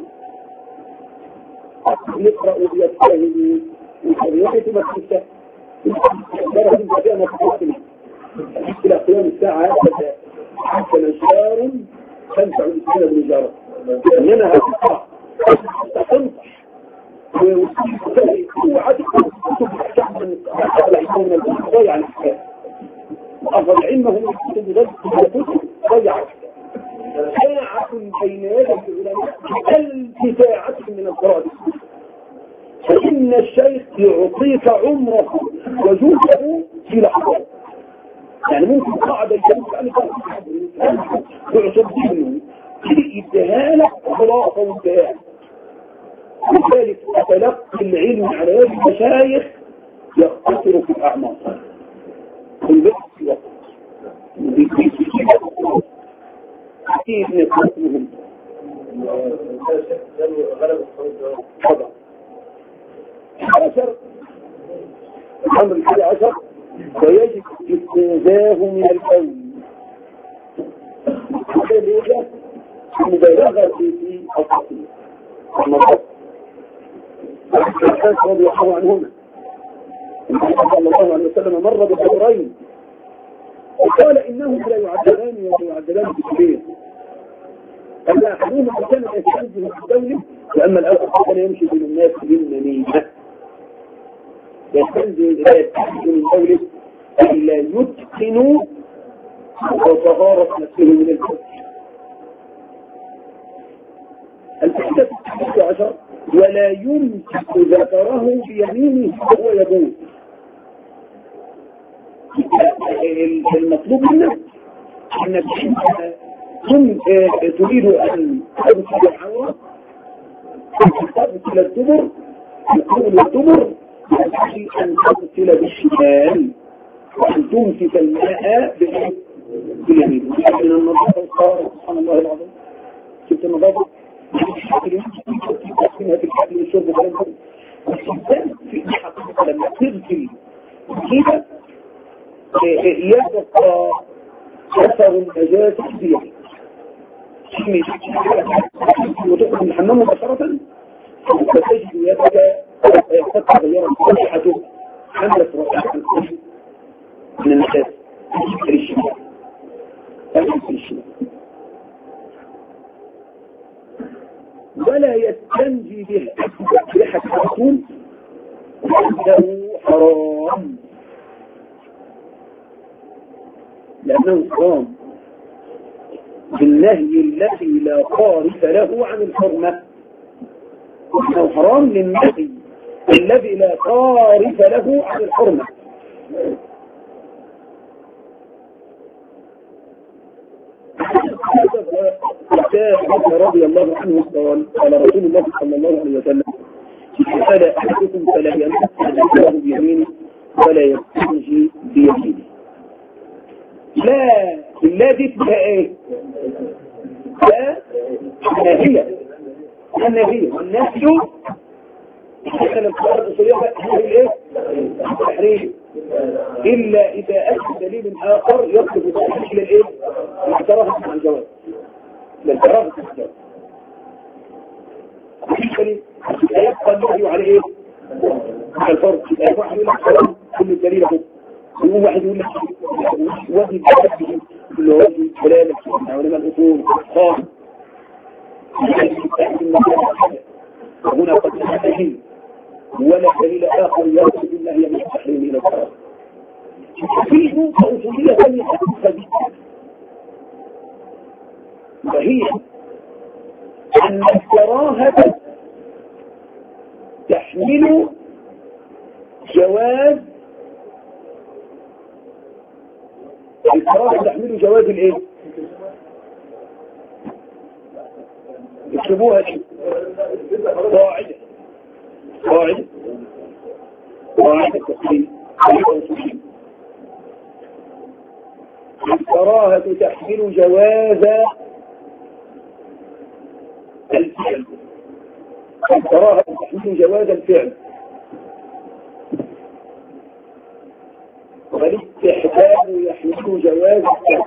يقرأ ويجتهد ويجتهد ويجتهد درجة جديدة مفتوحة إلى قيام الساعة حتى نشار تنفع الإسلام بالإجارة إنما هتقع تنصح اوعى تكتب احكام من العلم من الكتب ضيع الاحكام افضل علمهم الكتب ذلك الكتب ضيع ساعة بين يدي العلماء ألف ساعة من القراءة فإن الشيخ يعطيك عمره وجوده في لحظات يعني ممكن قاعدة الجنة يعني تعصب منه يديها لك خلاصة وانتهاء لذلك تلقي العلم على يد المشايخ يختصر في الأعمار في البيت وقت كيف نقصهم طبعا عشر الأمر الحادي عشر ويجب استنزاه من الأول وكذلك مبالغة في التقصير النظر الناس رضي الله عنهم النبي صلى الله عليه وسلم مر بقبرين وقال إنهم لا يعذبان ولا يعذبان بالكبير. أما أحدهما كان يستنزه في الدولة وأما الآخر كان يمشي بين الناس بالنميمة. يستنزه إذا يستنزه من دولة أن لا يتقنوا وطهارة نفسه من الكفر. الفائدة الثالثة عشر ولا يمسك ذكره بيمينه وهو يبول. المطلوب منك انك كنت تريد ان تغسل العورة تغسل الدبر تغسل الدبر يجب ان تغسل بالشمال وان تمسك الماء باليمين. من النظافة الصارة سبحان الله العظيم. شفت النظافة تقسمها في الأكل والشرب والكلام ده. الإنسان في حقيقة لما تغسل كده يبقى أثر النجاسة بيده. وتخرج من الحمام مباشرة فتجد يدك قد تغيرت رائحته حملت رائحة من النجاسة في الشمال. في الشمال. ولا يستنجي به ريحة الرسول لأنه حرام لأنه حرام بالنهي الذي لا خارج له عن الحرمة. لأنه حرام للنهي الذي لا خارج له عن الحرمة. رضي الله عنه قال قال رسول الله صلى الله عليه وسلم فلا أحدكم فلا يمسك بيمينه ولا يستنجي بيمينه. لا لا دي تبقى ايه؟ لا نهية النهية والنهي كان القرار الأصولية هو الايه؟ التحريم إلا إذا أجل دليل آخر يطلب تحريم إلى الايه؟ الاعتراف مع الجواز للكراهة مع الجواز. يبقى النهي على ايه؟ على الفرض. واحد يقول لك حرام كل الدليل اهو. واحد يقول لك واجب بحبه كل واجب دلالة علماء الأصول خاص. هنا قد نهي ولا دليل آخر يرتب النهي من التحريم إلى الكراهة. في نقطة أصولية ثانية خبيثة وهي أن الكراهة تحمل جواز الكراهة تحمل جواز الايه؟ يكتبوها ايه؟ قاعدة قاعدة قاعدة تقريب الكراهة تحمل جواز الفعل. الكراهة تحمل جواز الفعل والاستحباب يحمل جواز الفعل.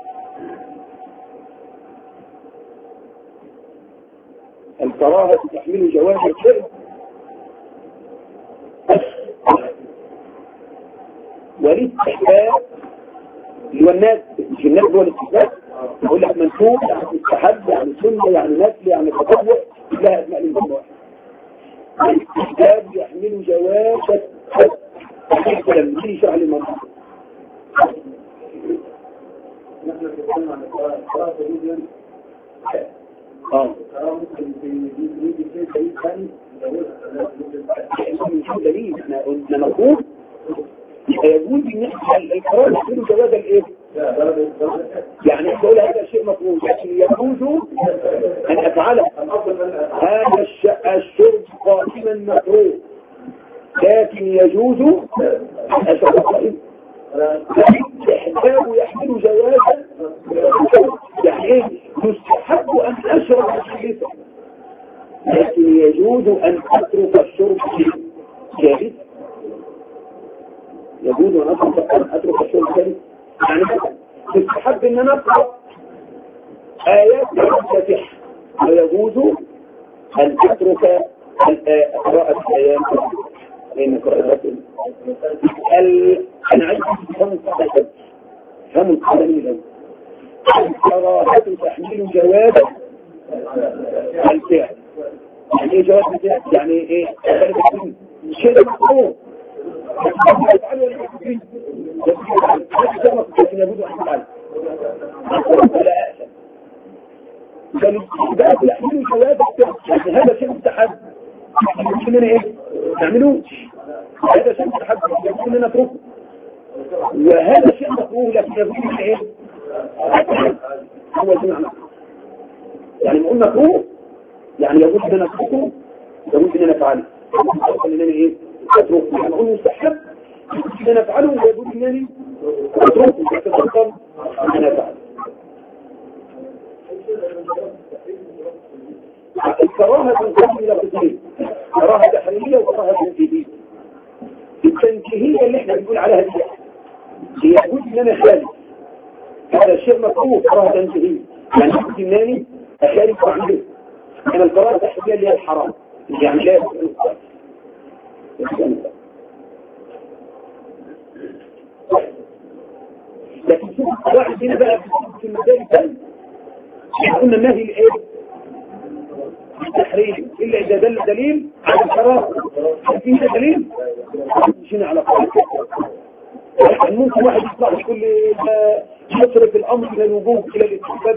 الكراهة تحمل جواز الفعل والاستحباب اللي هو الناس مش الناس هو الاستحباب يقول لك منسوب يعني مستحب يعني سنة يعني نسل يعني تطوع لها اسماء الانسان واحد. الاستحباب يحمل جواز الفعل لما يشرح للمنطق. نحن نتكلم عن القراءة تريد اه ممكن يريد شيء دليل ثاني من شو دليل احنا قلنا نقول يقول ان القراءة تحمل جواز الايه؟ يعني اقول هذا الشيء مفروض لكن يجوز ان افعله. هذا الشرب قائما مفروض لكن يجوز ان اشرب قائما. الاستحباب يحمل جوازا يعني ايه؟ يستحب ان اشرب حديثا لكن يجوز ان اترك الشرب جاهز. يجوز ان اترك ان اترك الشرب جاهز يعني يستحب ان انا اقرا ايات الفاتحه ويجوز ان اترك قراءه ايات لان قراءه ال... أنا عايز أفهم القاعدة فهم القاعدة من الأول الكراهة تحمل جواب الفعل يعني ايه جواب الفعل؟ يعني ايه شيء مفهوم يفعل ولا يفعل يفعل لكن يجوز أن يفعل ولا أأسف فالإجابة تحمل جواب الفعل يعني هذا شيء مستحب يمكن لنا ايه؟ نعملوش هذا شيء مستحب يمكن لنا نتركه وهذا شيء مكروه لكن يجوز لنا ايه؟ هو المعنى يعني نقول مكروه يعني يجوز لنا نتركه يجوز لنا نفعله يجوز لنا ايه؟ نتركه يعني نقول مستحب يجوز لنا نفعله ويجوز لنا نتركه يتفضل لنا نفعله الكراهة تنقسم إلى قسمين كراهة تحريمية وكراهة تنزيهية التنزيهية اللي احنا بنقول عليها دي هي يجوز لنا خالف هذا الشيء مكروه كراهة تنزيهية يعني يجوز لنا أخالف وعنده أنا الكراهة التحريمية اللي هي الحرام يعني لا يجوز لكن شوف القواعد هنا بقى في المثال الثاني قلنا النهي الايه التحريم الا اذا دل دليل على الكراهه في دليل مشينا على قواعد ممكن واحد يطلع يقول يصرف الامر من الوجوب الى الاستحباب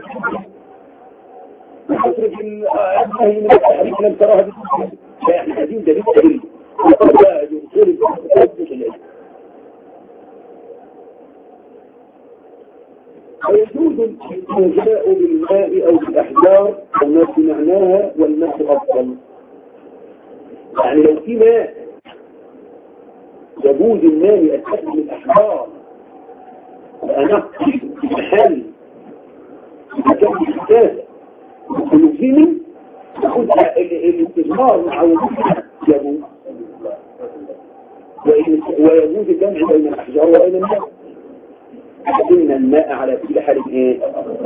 يصرف النهي من التحريم الى الكراهه لا احنا عايزين دليل دليل ويجوز الاستنجاء بالماء او بالاحجار او ما في معناها والماء افضل يعني لو في ماء يجوز الماء اتخذ من الاحجار وانقي محل مكان الاساسه ونزيمي يقول الاستثمار مع وجودها يجوز ويجوز الجمع بين الاحجار وبين الماء لكن الماء على كل حال ايه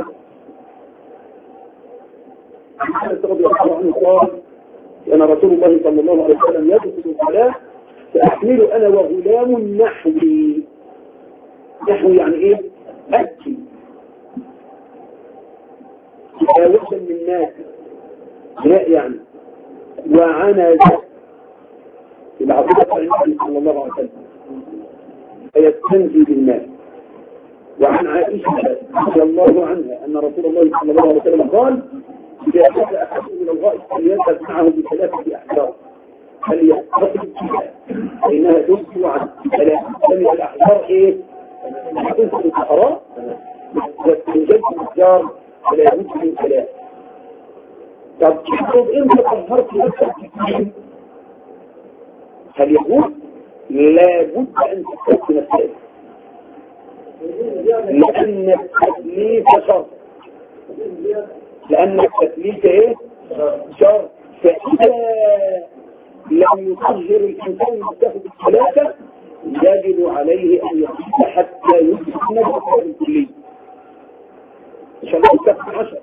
أنس رضي الله عنه قال أن رسول الله صلى الله عليه وسلم يدخل الصلاة فأحمل أنا وغلام نحوي نحوي يعني ايه أكل وشا من ماء ماء يعني وعنزة العقيدة النبي صلى الله عليه وسلم فيستنجي بالماء وعن عائشة رضي الله عنها أن رسول الله صلى الله عليه وسلم قال إذا أخذ أحد من الغائط فليذهب معه بثلاثة أحجار فليتصل بها فإنها تنسل عن ثلاثة لم الأحجار إيه؟ تنسل الصحراء وتنجد الأحجار فلا يموت من ثلاثة طب افرض أنت طهرت نفسك هل يقول لابد أن تستخدم الثلاثة لأن التكليف شرط لأن التكليف ايه شرط فإذا لم يطهر الإنسان المتخذ الثلاثة يجب عليه أن يقيم حتى يدخل نفسه الكلية إن شاء الله يستخدم عشر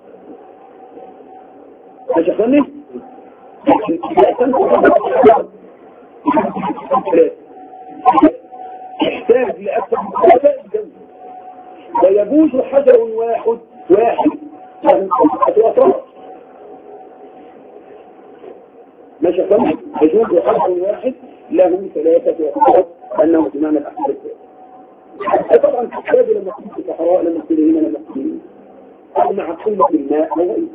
ماشي أخواني لكن إذا تنسى يحتاج لأكثر من ثلاثة ويجوز حجر واحد واحد له ثلاثة أطراف ماشي فهمت يجوز حجر واحد له ثلاثة أطراف أنه بمعنى الأحجار الثلاثة طبعا تحتاج لما تكون في الصحراء لما تكون هنا لما تكون أو مع قلة الماء أو غيره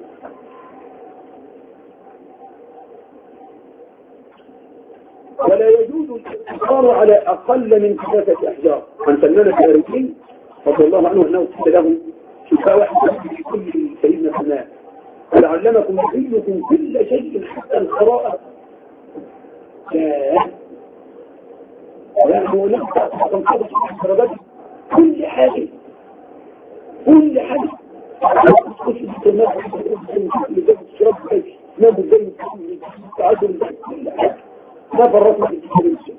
ولا يجوز الاقتصار على أقل من ثلاثة أحجار عن سلمان الفارسي رضي الله عنه أنه قيل له شفاء واحد في كل سيدنا سلمان ولعلمكم نبيكم كل شيء حتى القراءة يعني هو نقطع تنقضي درجات كل حاجة كل حاجة تخش في السماء الشراب نام الزي تعادل كل حاجة ما فرطنا في الكتاب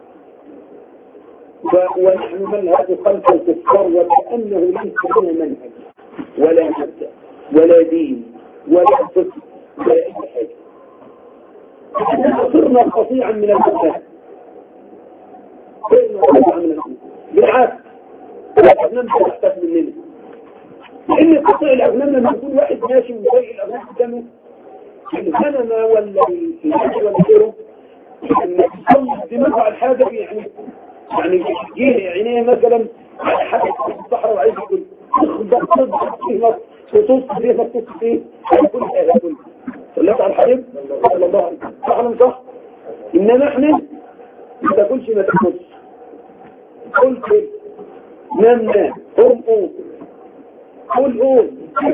ونحن منهج خلف الكفار وكأنه ليس لنا منهج ولا مبدأ ولا دين ولا فكر ولا أي حاجة صرنا قطيعا من المكان عملنا بالعكس الأغنام تحتاج مننا لأن قطع الأغنام لما يكون واحد ماشي وزي الأغنام قدامه الغنمة ولا الفلاح ولا غيره لما تصلح دماغه على الحاجة يعني يعني جيه عينيه مثلا على حاجة في الصحراء وعايز يقول تخبط تضغط فيه مصر وتصف فيه مصر فيه يقول هذا يقول صلت على الحبيب صلى الله عليه وسلم صح صح إنما احنا ما تاكلش ما تاكلش قل كل نام نام قوم قوم قول قول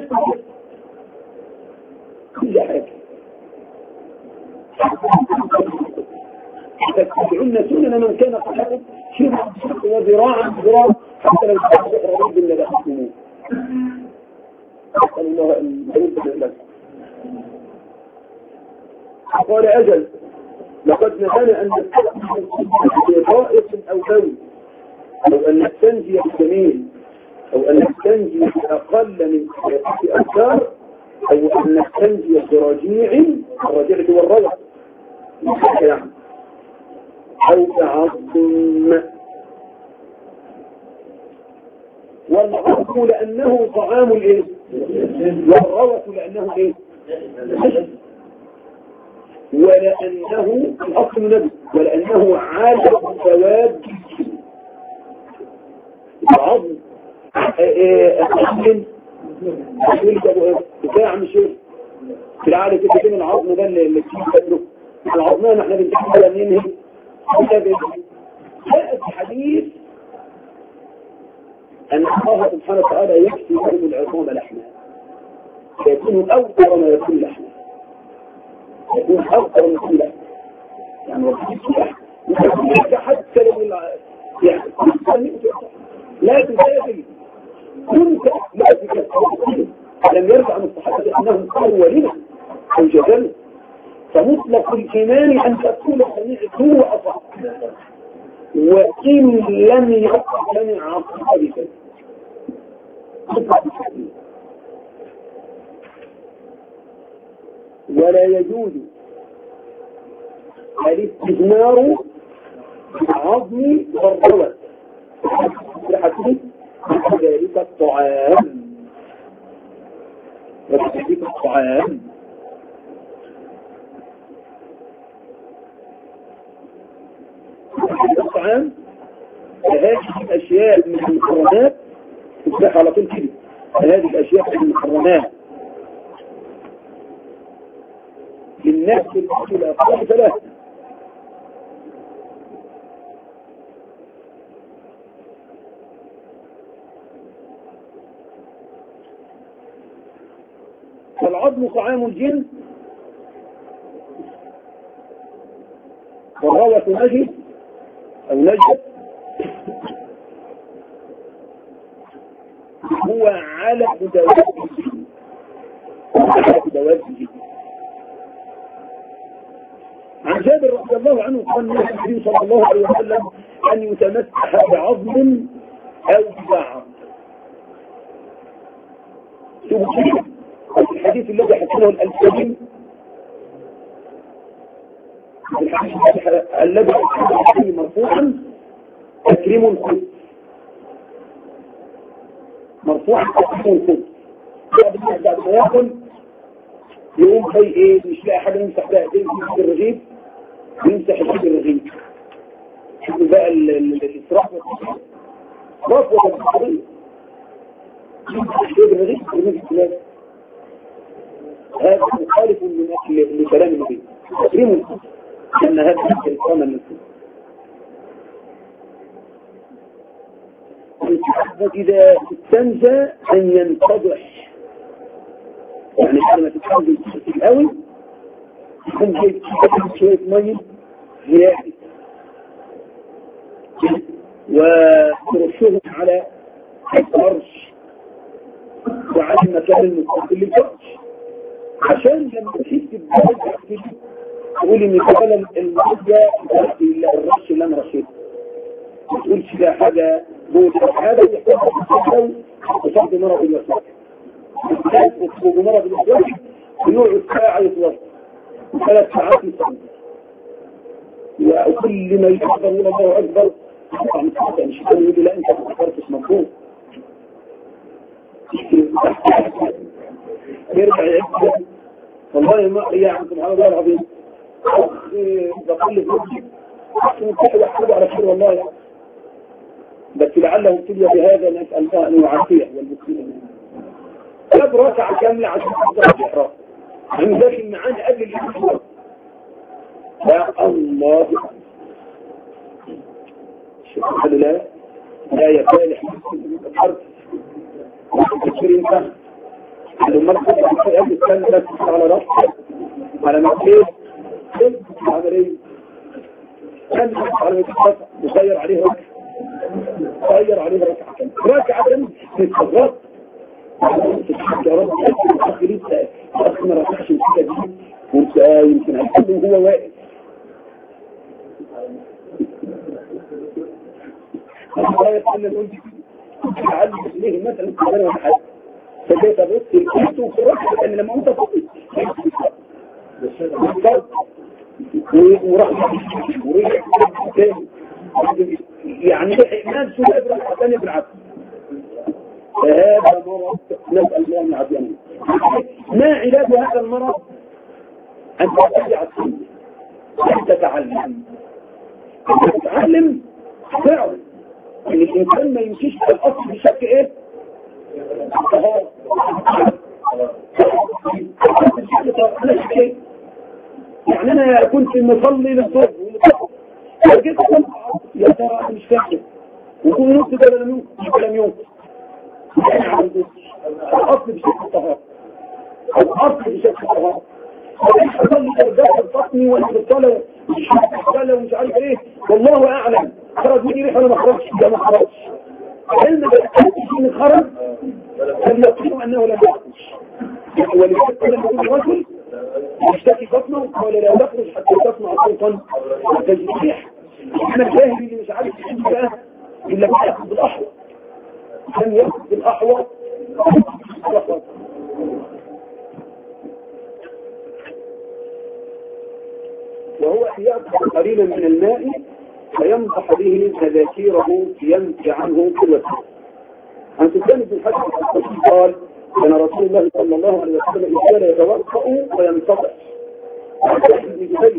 كل حاجة تتبعون سنن من كان قبلكم شبرا وذراعا ذراعا حتى لو تتبعوا رب الذي تحكمون أسأل الله أن ينتبه لك قال أجل لقد نهانا أن نستخدم بطائف أو دول أو أن نستنجي بالجميل أو أن نستنجي بأقل من ثلاثة أمتار أو أن نستنجي برجيع الرجيع هو الرجع يعني أو بعظم والعظم لأنه طعام الإيه والروث لأنه إيه ولأنه الأصل نبي ولأنه عالم ثواب العظم الأصل بتاع مش في العالم كده كده العظم ده اللي كده العظمان احنا بنتكلم على منه جاء في حديث أن الله سبحانه وتعالى يكفي لهم العظام لحما فيكون أوطر ما يكون لحما يكون أوطر ما يكون لحما يعني وكذلك حتى لو يعني لا تزاجل كنت لا تكفي لم يرجع من الصحابة أنهم قالوا ولما أو جدل فمطلق الإيمان أن تكون سميعت هو أصح وإن لم يقع سمع عقل ولا يجوز الاستثمار بالعظم والروث لحكم ذلك الطعام وذلك الطعام الطعام هذه الأشياء من المحرمات تصبح على طول كده هذه الأشياء من المحرمات للناس الأصل أقل ثلاثة والعظم طعام الجن والروث نجس أو نجس هو على دواب الجن على دواب الجن عن جابر رضي الله عنه قال النبي صلى الله عليه وسلم أن يتمسح بعظم أو ببعض الحديث الذي حكمه الألفين الذي حكمه مرفوعا تكريم الخبز مرفوعا تكريم الخبز بعد ما يأكل يقوم في ايه مش لاقي حاجة يمسح بقى يمسح الرغيف يمسح الحاجة الرغيف شوفوا بقى الإسراف والإسراف والإسراف يمسح الرغيف الرغيف الثلاثة هذا مخالف من لكلام النبي تكريم الخبز لأن هذا الإقامة للخبز إذا استنجى أن ينتضح يعني لما تتحول الأول يكون جايب شوية مية زيادة وترشهم على الفرش وعلى المكان المستقبل للفرش عشان لما تحس بذلك تقول إن فعلا المرجة الرش اللي أنا رشيته ما تقولش ده حاجة بول هذا يحتاج وصعد مرض الوسواس الناس يصبوا مرض الوسواس بنوع ساعة يتوسط ثلاث ساعات يصبوا وكل ما يحضر الله أكبر يعني مش كان يقول لا انت ما فكرتش مفهوم يرجع يعيد والله ما يعني سبحان الله العظيم اخ بقول لك ممكن واحده على خير والله يعني. بس لعله ابتلي بهذا نسال الله ان يعافيه والمسلمين ثلاث ركعه كامله عشان تقدر الاحرام من داخل معانا قبل الاحرام يا الله شكرا لله لا يفالح الحرب عشرين سنة المركز في قبل السنة بس على رأسه على مكتب كل عملية كان على مكتب مغير عليه ركعة مغير عليه ركعة ركعة في الصغار يا رب أخي لسه أخي ما ركعش الكتاب دي وانت يمكن هتكون هو واقف الله يتعلم أنت تعلم ليه مثلا كبير ولا حاجة فكيف بص الكتب وفي الركعة لأن لما أنت فضل ورحمة ورجع تاني يعني إيمان سوء إبراهيم ثاني بالعكس فهذا مرض نسأل الله من عافيته ما علاج هذا المرض أن ترجع السنة أن تتعلم أن تتعلم فعلا أن الإنسان ما يمشيش في الأصل بشكل إيه؟ الطهارة يعني أنا كنت مصلي للظهر وجيت يا ترى أنا مش فاكر وكل نص ده لم ينقص لم ينقص الأصل بشكل الطهارة الأصل بشكل الطهارة أصلي درجات البطني والبطالة والشمالة ومش عارف إيه والله أعلم خرج مني ريح ولا ما خرجش ده ما خرجش علم بالأساس من خرج فليقولوا أنه لم يخرج ولذلك لما يقول الرجل يشتكي بطنه ولا لا يخرج حتى تصنع صوتا وتجريح احنا الجاهل اللي مش عارف يحب بقى إلا ما يأخذ بالأحوط لم يأخذ بالأحوط وهو أن يأخذ قليلا من الماء فيمضح به مذاكيره ينفي عنه كل وقت. عن سفيان بن الحسن قال كان رسول الله صلى الله عليه وسلم كان يتوضأ وينتظر عن بن جبير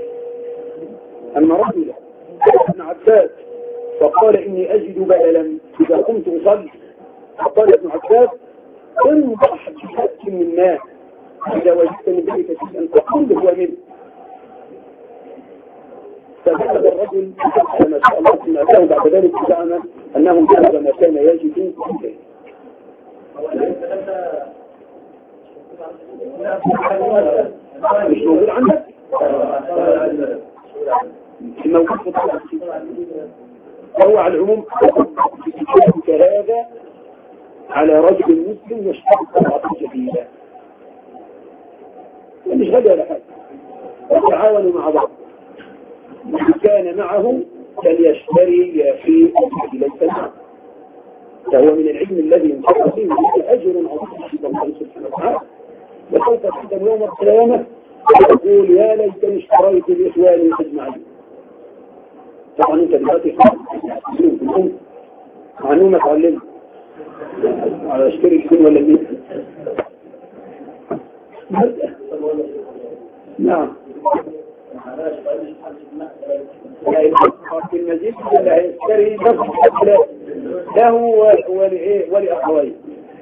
أن رجلا ابن عباس فقال إني أجد بدلا إذا قمت أصلي فقال ابن عباس انضح بشأس من ماء إذا وجدت من ذلك شيئا فقل هو منه فذهب الرجل ما شاء الله ثم أتاه بعد ذلك زعم أنه ذهب ما كان يجد إليه مش موجود عندك؟ الموجود في طبعا فهو على العموم كهذا على رجل مسلم يشتغل طبعا جديدة مش غالي ولا حاجة وتعاونوا مع بعض كان معه فليشتري في ليس معه فهو من العلم الذي ينفع فيه أجر عظيم عند الله سبحانه وتعالى وسوف تحدث يوم القيامة يقول يا ليتني اشتريت بإخواني أجمعين طبعا انت دلوقتي خلاص معلومة تعلمها على اشتري الاثنين ولا الاثنين نعم في المزيد اللي هيشتري له ولإيه ولأخوين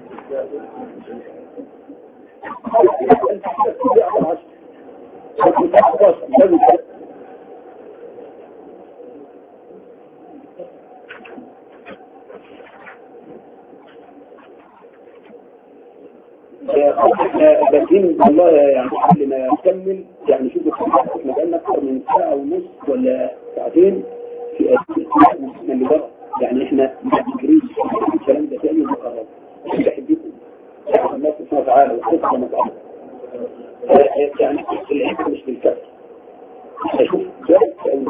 لكن والله يعني قبل ما يكمل يعني شوفوا احنا بقالنا اكثر من ساعه ونص ولا ساعتين في المسلمين اللي بره يعني احنا ما بنجريش الكلام ده تاني مقرر مش بحبكم يعني الله سبحانه وتعالى وخصوصا ما تعالى يعني العلم مش بالكسر اشوف جاءت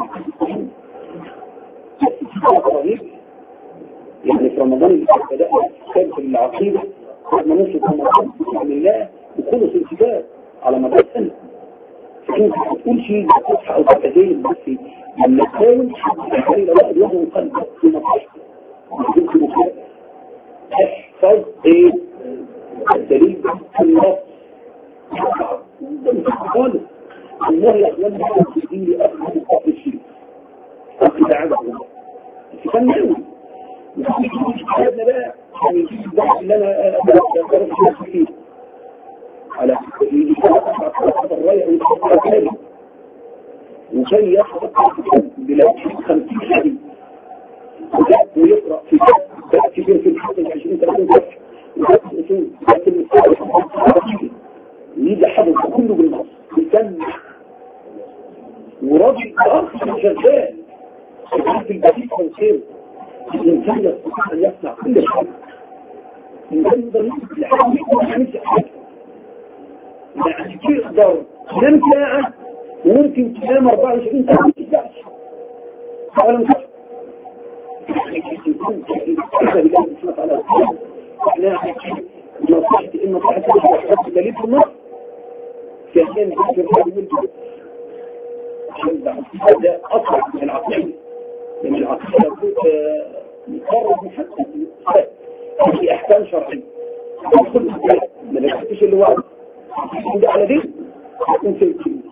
او رهيب يعني في رمضان اللي بدأنا كتاب العقيدة لما نشوف رمضان بسم الله وكله في الكتاب على مدار السنة فكنت تقول شيء تصحى أو تتجيل بس لما تكون حتى لو واحد وهو قلبه في مصلحته يمكن كده احفظ ايه الدليل في النص خالص الله يا اخوان في دين اخذ مصطفى الشيء اخذ عبده كان نعوي هذا بقى يعني الضغط اللي انا اقرأ فيه على الرأي والتفاهم وكان يخطط بلا خمسين حديث ويقرأ في كتاب كبير في الحسن عشرين ثلاثين صفحة وكتاب الأصول وكتاب الأصول يجي حدث كله بالنص يسمع وراجل آخر شغال في البسيط والخير الإنسان يستطيع أن يصنع كل شيء الإنسان يقدر يمسك لحاجة يمسك حاجة يعني تقدر تنام ساعة وممكن تنام أربعة وعشرين ساعة ما تشبعش فعلا مش يكون هذا بالله سبحانه وتعالى احنا نصيحتي ان نصيحتي تحط دليل في النص في عشان ذكر هذا الجزء عشان ده اصلا من العقيده من العقيده مقرر محدد في احكام شرعيه كل ما نكتبش اللي هو ده على دي يكون في الكلمه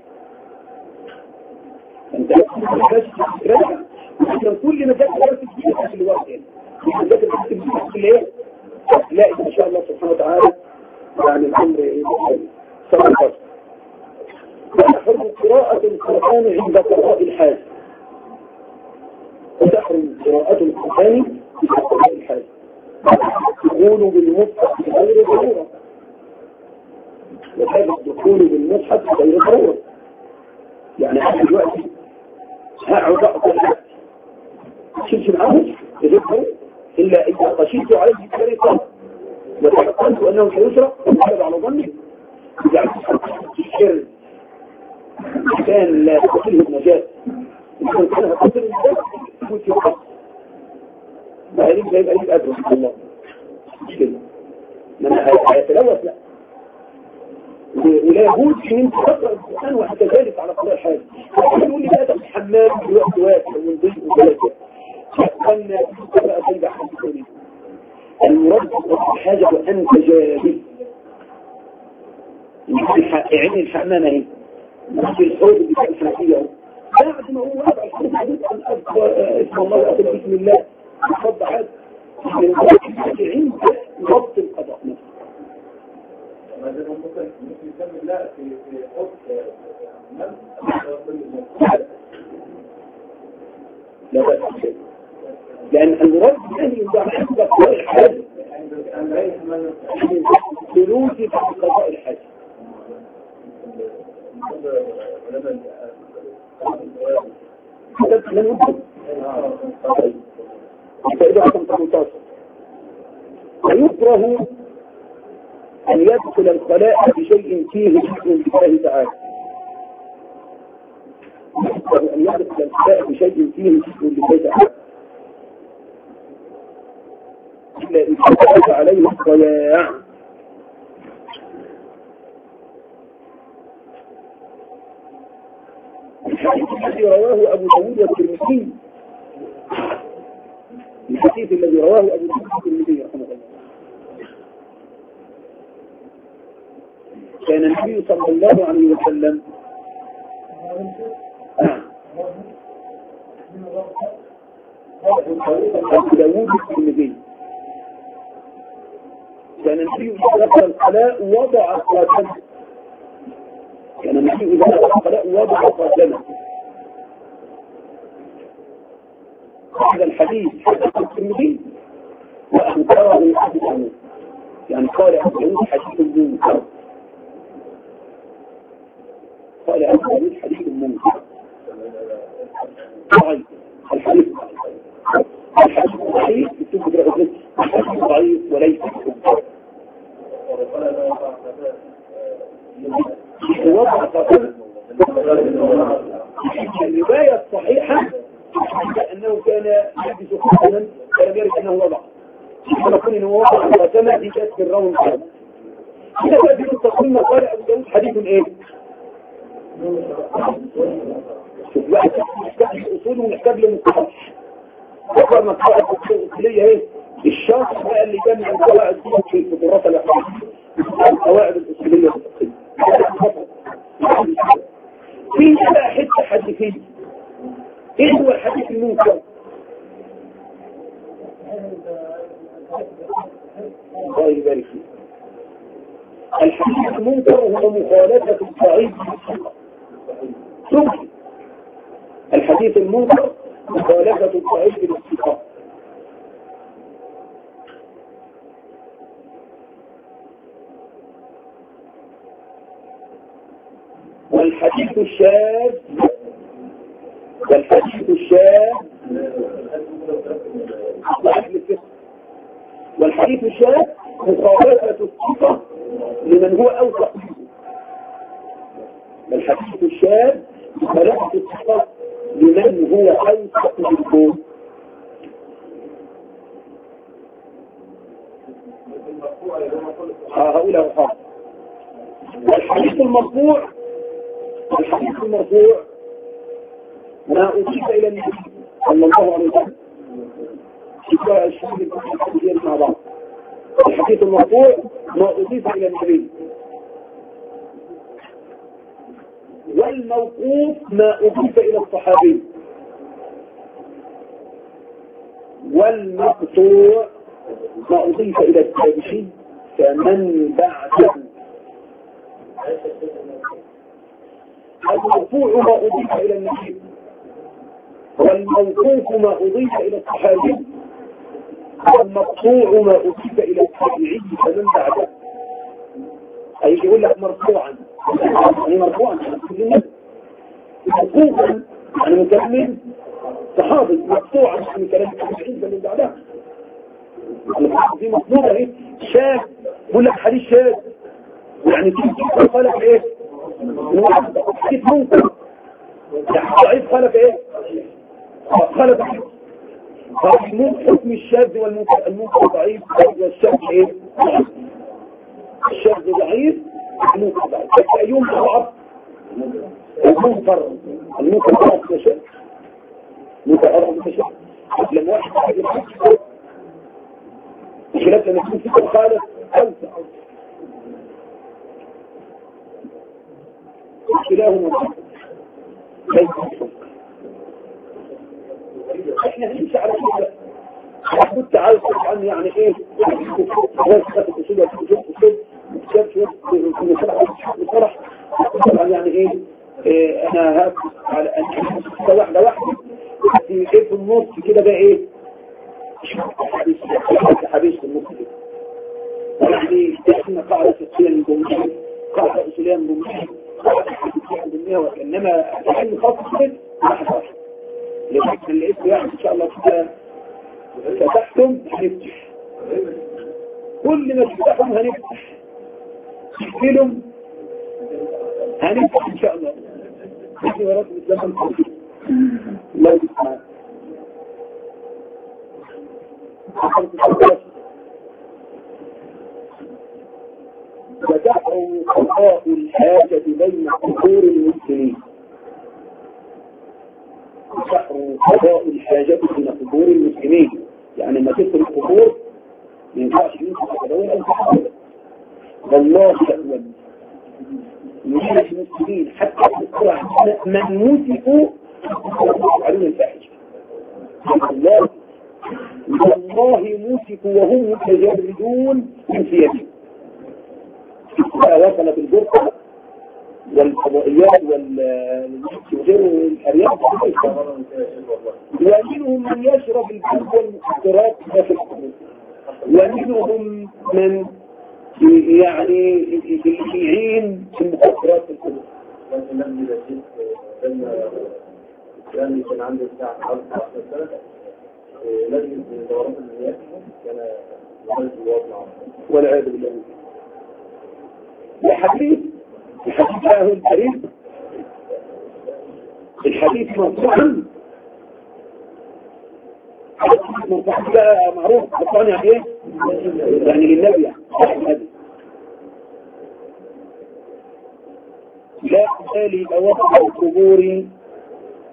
انت تراجع لكن كل ما جاءت درس جديد في الوقت يعني جاءت درس جديد في الايه لا ان شاء الله سبحانه وتعالى يعني الامر ايه صار خاص تحرم قراءة القرآن عند قضاء الحاجة وتحرم قراءة القرآن عند قضاء الحاجة يقول بالمصحف غير ضرورة وهذا الدخول بالمصحف غير ضرورة يعني هذا الوقت هقعد أقضي الحاجة شلش معهم يذكروا إلا إذا خشيت عليه الكارثة وتحقنت أنه سيسرق وقلب على ظني وجعلت الشر كان لا تقتله النجاة إذا كان هتقتل النجاة يكون في الحق فهذه لا يبقى لك أدرس الله مش كده من هيتلوث لا ولا يجوز ان انت تقرأ القرآن وحتى ذلك على قضاء الحاجة يقول لي لا تقف حمام في وقت واسع ونضيف وثلاثة فقلنا بقى تنجح حاجة كريم المرد الحاجة وأنت جاهز عين الحمامة هي في الحوض بتاع الحنفية بعد ما هو وضع الحوض حديث عن اسم الله وأقل بسم الله يفضل حاجة عين ضبط القضاء نفسه ماذا ممكن يسمي الله في في حوض لا بأس لأن المراد الثاني يوضع عند قضاء الحاجة فلوسي في قضاء الحاجة هذا من يمكن فإذا رقم ثمانية عشر ويكره أن يدخل الخلاء بشيء فيه ذكر لله تعالى يكره أن يدخل الخلاء بشيء فيه ذكر لله تعالى إلا إذا كتب عليه الضياع الحديث الذي رواه أبو داود والترمذي الحديث الذي رواه أبو داود والترمذي رحمه الله كان النبي صلى الله عليه وسلم أبو داود والترمذي كان النبي إذا دخل الخلاء وضع خاتمه كان النبي إذا دخل الخلاء وضع خاتمه هذا الحديث حدث الترمذي وأنكره أبو داود يعني قال أبو داود حديث منكر قال أبو داود حديث منكر ضعيف الحديث الحديث ضعيف يكتب برغبته الحديث ضعيف وليس بحجة وضع خاتمه الرواية الصحيحة أنه كان يلبس خاتما كان يرد أنه وضع كما يقول أنه وضع خاتمه دي كانت في الراوي الثاني هنا بقى في التقويم قال أبو داود حديث إيه؟ شوف بقى محتاج لأصول ومحتاج لمصطلح. أكبر من قواعد الأصولية ايه؟ الشخص بقى اللي جمع القواعد في في الدراسة الأخلاقية القواعد الأصولية الفقهية. في بقى حتة حديثية. ايه هو الحديث المنكر؟ الله يبارك فيك. الحديث المنكر هو مخالفة الضعيف بالثقة. ثم الحديث المنكر مخالفة الضعيف بالثقة. والحديث الشاذ والحديث الشاذ والحديث الشاذ مخالفة الثقة لمن هو أوثق منه. الحديث الشاذ مخالفة الثقة لمن هو أوثق منه. هؤلاء وحاضر. والحديث المرفوع الحديث المرفوع ما أضيف إلى النبي صلى الله عليه وسلم. شكرا الشهيد الكثير مع بعض. الحديث المرفوع ما أضيف إلى النبي. والموقوف ما أضيف إلى الصحابي. والمقطوع ما أضيف إلى التابعي فمن بعده. المرفوع ما أضيف إلى النبي والموقوف ما أضيف إلى الصحابي والمقطوع ما أضيف إلى التابعي فمن بعده. أي يقول لك مرفوعا يعني مرفوعا موقوفا يعني مكمل صحابي مقطوعا يعني كلام التابعين فمن بعده. دي مطلوبة ايه شاذ يقول لك حديث شاذ يعني كيف خلق ايه حديث منكر يعني ضعيف خلق ايه خلق فالمنكر حكم الشاذ والمنكر المنكر ضعيف والشاذ ايه الشاذ ضعيف المنكر ضعيف ايهم ضعف المنكر المنكر ضعف مشاذ المنكر ضعف مشاذ لما واحد يجي خلاف لما يكون فكر خالف أوسع كلاهما ليس الحق. احنا هنمشي على كده كنت عايز عن يعني ايه بصراحة طبعا يعني ايه انا هاخد على واحدة واحدة في ايه في النص كده بقى ايه حديث في النص كده يعني احنا قاعدة فقهية من ضمنها قاعدة أصولية من ضمنها قاعدة حديثية من ضمنها وإنما العلم خاص كده واحد واحد لكن اللي اسمه يعني إن شاء الله كده فتحتم هنفتح كل ما تفتحهم هنفتح تقفلهم هنفتح إن شاء الله نحن وراء الإسلام الله يسمع ودعوا قضاء الحاجة بين قبور المسلمين ودعوا قضاء الحاجة بين قبور المسلمين يعني ما تدخل القبور ما ينفعش ينفع قضاء أو تحاول والله أول يريد المسلمين حتى يذكر من مسكوا عليهم الفاحشة الله والله مسكوا وهم متجردون من ثيابهم وصل بالجرقة والفضائيات والمسجر والحريات ومنهم من يشرب الجرق والمخدرات داخل القبور ومنهم من يعني يعين في المخدرات في القبور كان كان عنده الساعة عشرة سنة لجنة دورات المياه كان يمارس الوضع والعياذ بالله. الحديث الحديث له الكريم الحديث مرفوعا مرفوعا بقى معروف مرفوعا يعني ايه؟ يعني للنبي يعني لا أبالي أوقع القبور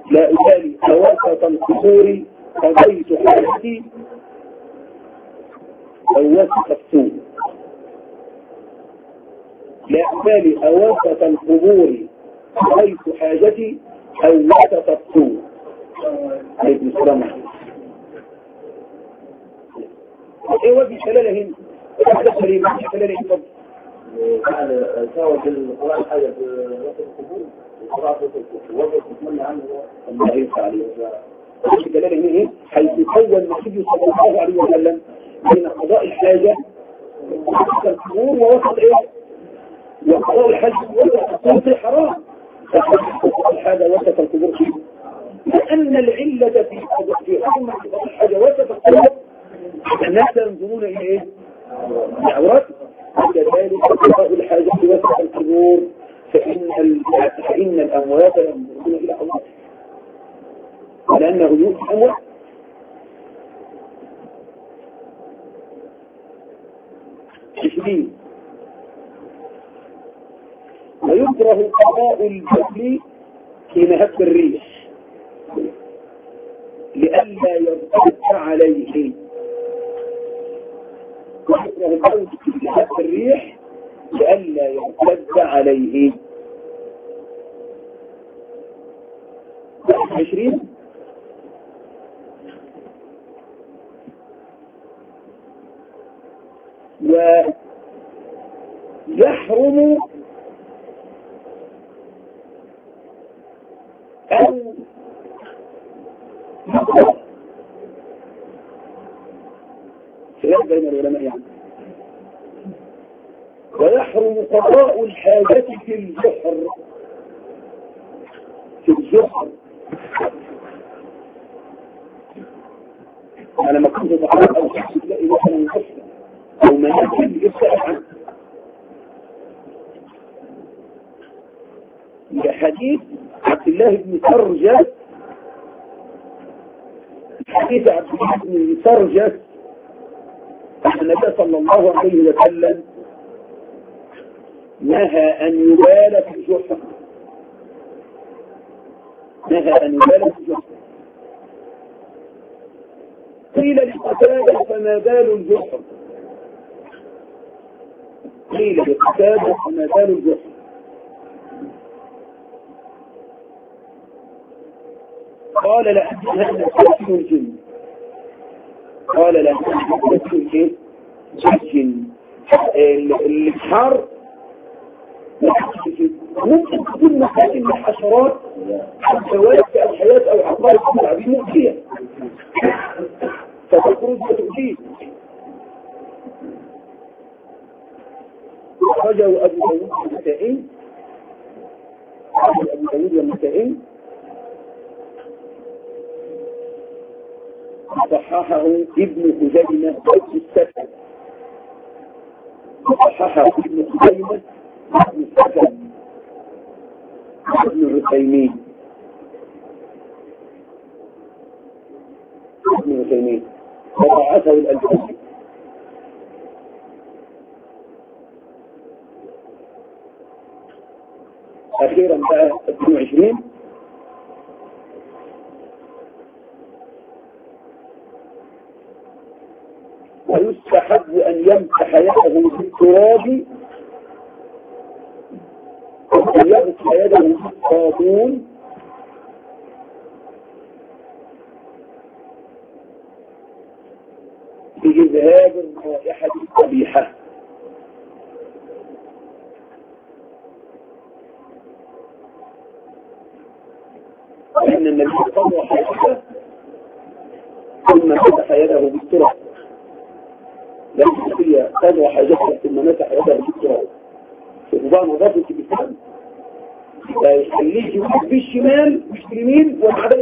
لا أبالي أوسط القبور قضيت حاجتي أو وسط السوق. لا أبالي أوسط القبور قضيت حاجتي أو وسط السوق. عليكم السلام عليكم. ايه وجه خلاله هنا؟ هذا سليم وجه خلاله هنا. يعني سوى بالقرآن حاجة في وقت القبول وقرأت وقت تتمنى عنه الله يرفع عليه وجه خلاله هنا ايه؟ حيث قوى النبي صلى الله عليه وسلم بين قضاء الحاجة ووسط القبور ووسط ايه؟ وقضاء الحاجة ووسط القبور حرام. قضاء الحاجة وسط القبور فيه لأن العلة في في حكم قضاء الحاجة وسط القبور الناس ينظرون إلى إيه؟ العورات. وكذلك قضاء الحاجة وسط القبور فإن فإن الأموات ينظرون إلى عورات لأنه يؤتي الأموات. عشرين ويكره قضاء الجبل في مهب الريح لئلا يرتد عليه. ويكره الموت في مهب الريح لئلا يرتد عليه. عشرين ويحرم أو خلاف بين العلماء يعني. ويحرم قضاء الحاجة في الجحر في الجحر. أنا ما كنت أتعرف أو شخص تلاقي مثلا جحر أو مناكب يسأل عنه لحديث عبد الله بن سرجة. حديث عبد الله بن سرجة أن النبي صلى الله عليه وسلم نهى أن يبال في الجحر نهى أن يبال في الجحر. قيل لقتادة فما بال الجحر قيل لقتادة فما بال الجحر قال لأنها تسكن الجن قال لأنها تسكن الجن. الإبحار ممكن تكون مساكن من الحشرات أو كوارث الحياة أو عقارب التعبير مؤذية فتخرج وتؤذيه. أخرجه أبو داود والنسائي أبو داود والنسائي صححه ابن خزيمة وابن السكن صححه ابن خزيمة وابن السكن وابن العثيمين ابن العثيمين وضعفه الألباني. أخيرا بقى اثنين وعشرين ويستحب أن يمسح يده بالتراب ويغسل يده بالصابون بإذهاب الرائحة القبيحة. وإن النبي صلى الله عليه وسلم ثم مسح يده بالتراب لكن هي قضى حاجتها ثم مسح يده بالتراب. فإذا نظافة الإسلام لا يخليك يوقف بالشمال مش باليمين ومع ذلك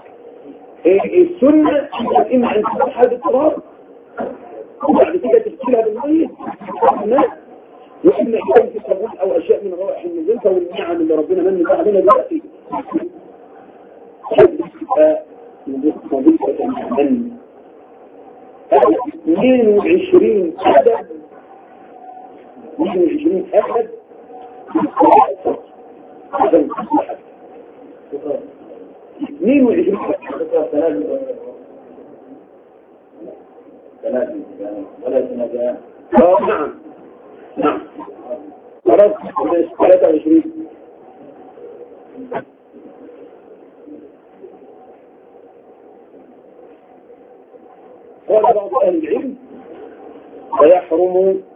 السنة إما أن تمسحها بالتراب وبعد كده تغسلها بالمية والماء وإما يكون في صابون أو أشياء من روائح النظيفة والنعم اللي ربنا من بها علينا دلوقتي نظيفة من اثنين وعشرين عدد اثنين وعشرين عدد عدد خلاص ثلاثة وعشرين. قال بعض أهل العلم ويحرم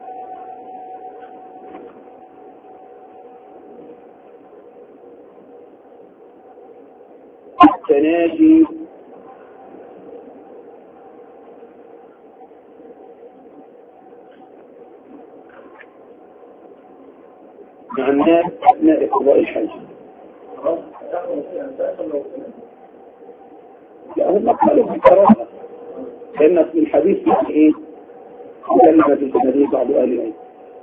التناجي مع الناس أثناء قضاء الحج. لا هم قالوا بالكراهة لأن في الحديث في إيه؟ كلمة النبي بعض أهل العلم.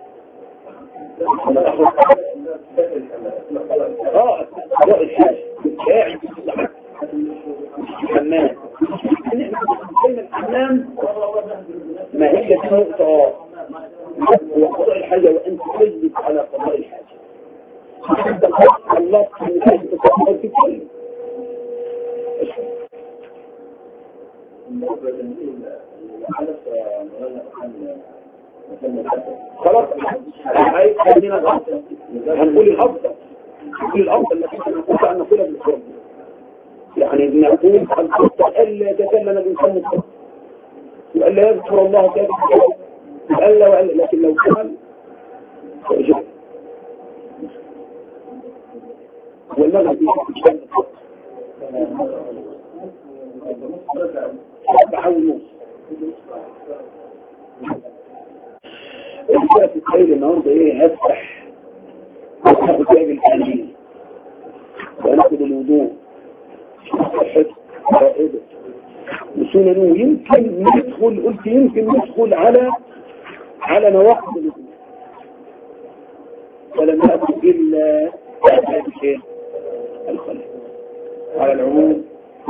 اه قضاء الحج قاعد الحمام بين الحمام ما هي نقطة هو قضاء الحاجة وأنت تجلس على قضاء الحاجة أنت خلق الله من أجل تتعامل في كل خلاص هاي خلينا الأفضل هنقول الأفضل نقول الأفضل لكن نقول أن نقولها بالفرق يعني نقول الأفضل ألا يتكلم الإنسان بالفرق وألا يذكر الله كذلك وألا وألا لكن لو كان فأجب والمغرب يشكل سبعة ونص إذا في الخير النهاردة إيه هفتح وناخد جايب الكليل وناخد الوضوء صحة رائدة وسننه يمكن ندخل قلت يمكن ندخل على على نواقض الوضوء ولم نأخذ إلا هذا الشيء الخلق على العموم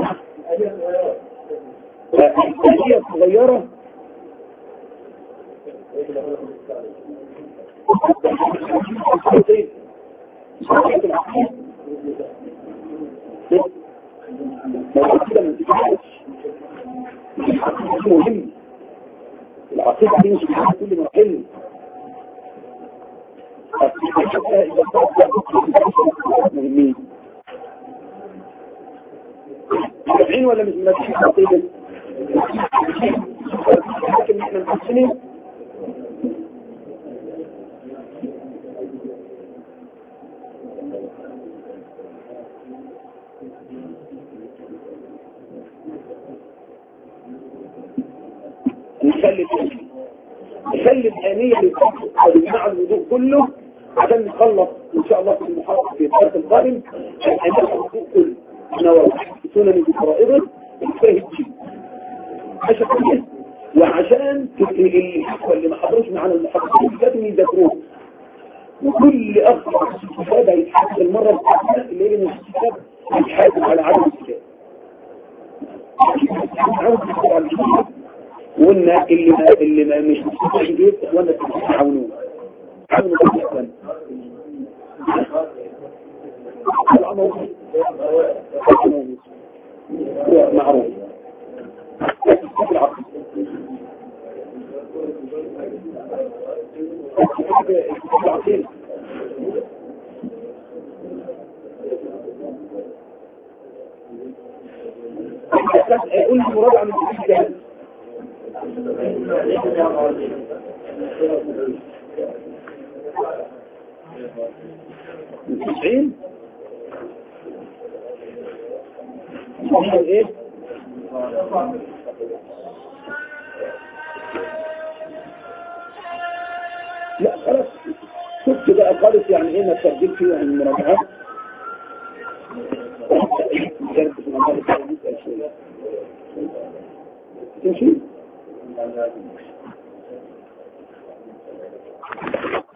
الآلية صغيرة مهم العقيدة دي مش بحاجة كل مرحلة مهمين متابعين ولا مش متابعين عقيدة لكن احنا محسنين نخلي نخلي الآنية مع الوضوء كله عشان نخلص إن شاء الله في المحاضرة في الدرس القادم الآنية الوضوء كله أنا وحسنة من فرائضه الفاهد شيء عشان كده وعشان الحكوة اللي ما حضروش معنا المحاضرين لازم يذكروه وكل أخ الكتاب هيتحاسب المرة الثانية اللي هي من الكتاب هيتحاسب على عدد الكتاب عدد الكتاب على الكتاب وقلنا اللي ما اللي ما مش مستطيع يجيب اخواننا تعاونوه تعاونوا بالاخوان الامر هو معروف العقل العقل قول لي مراجعه من الكتاب تسعين ايه لا خلاص شفت بقى خالص يعني ايه ما تسجل فيه عن المراجعات تمشي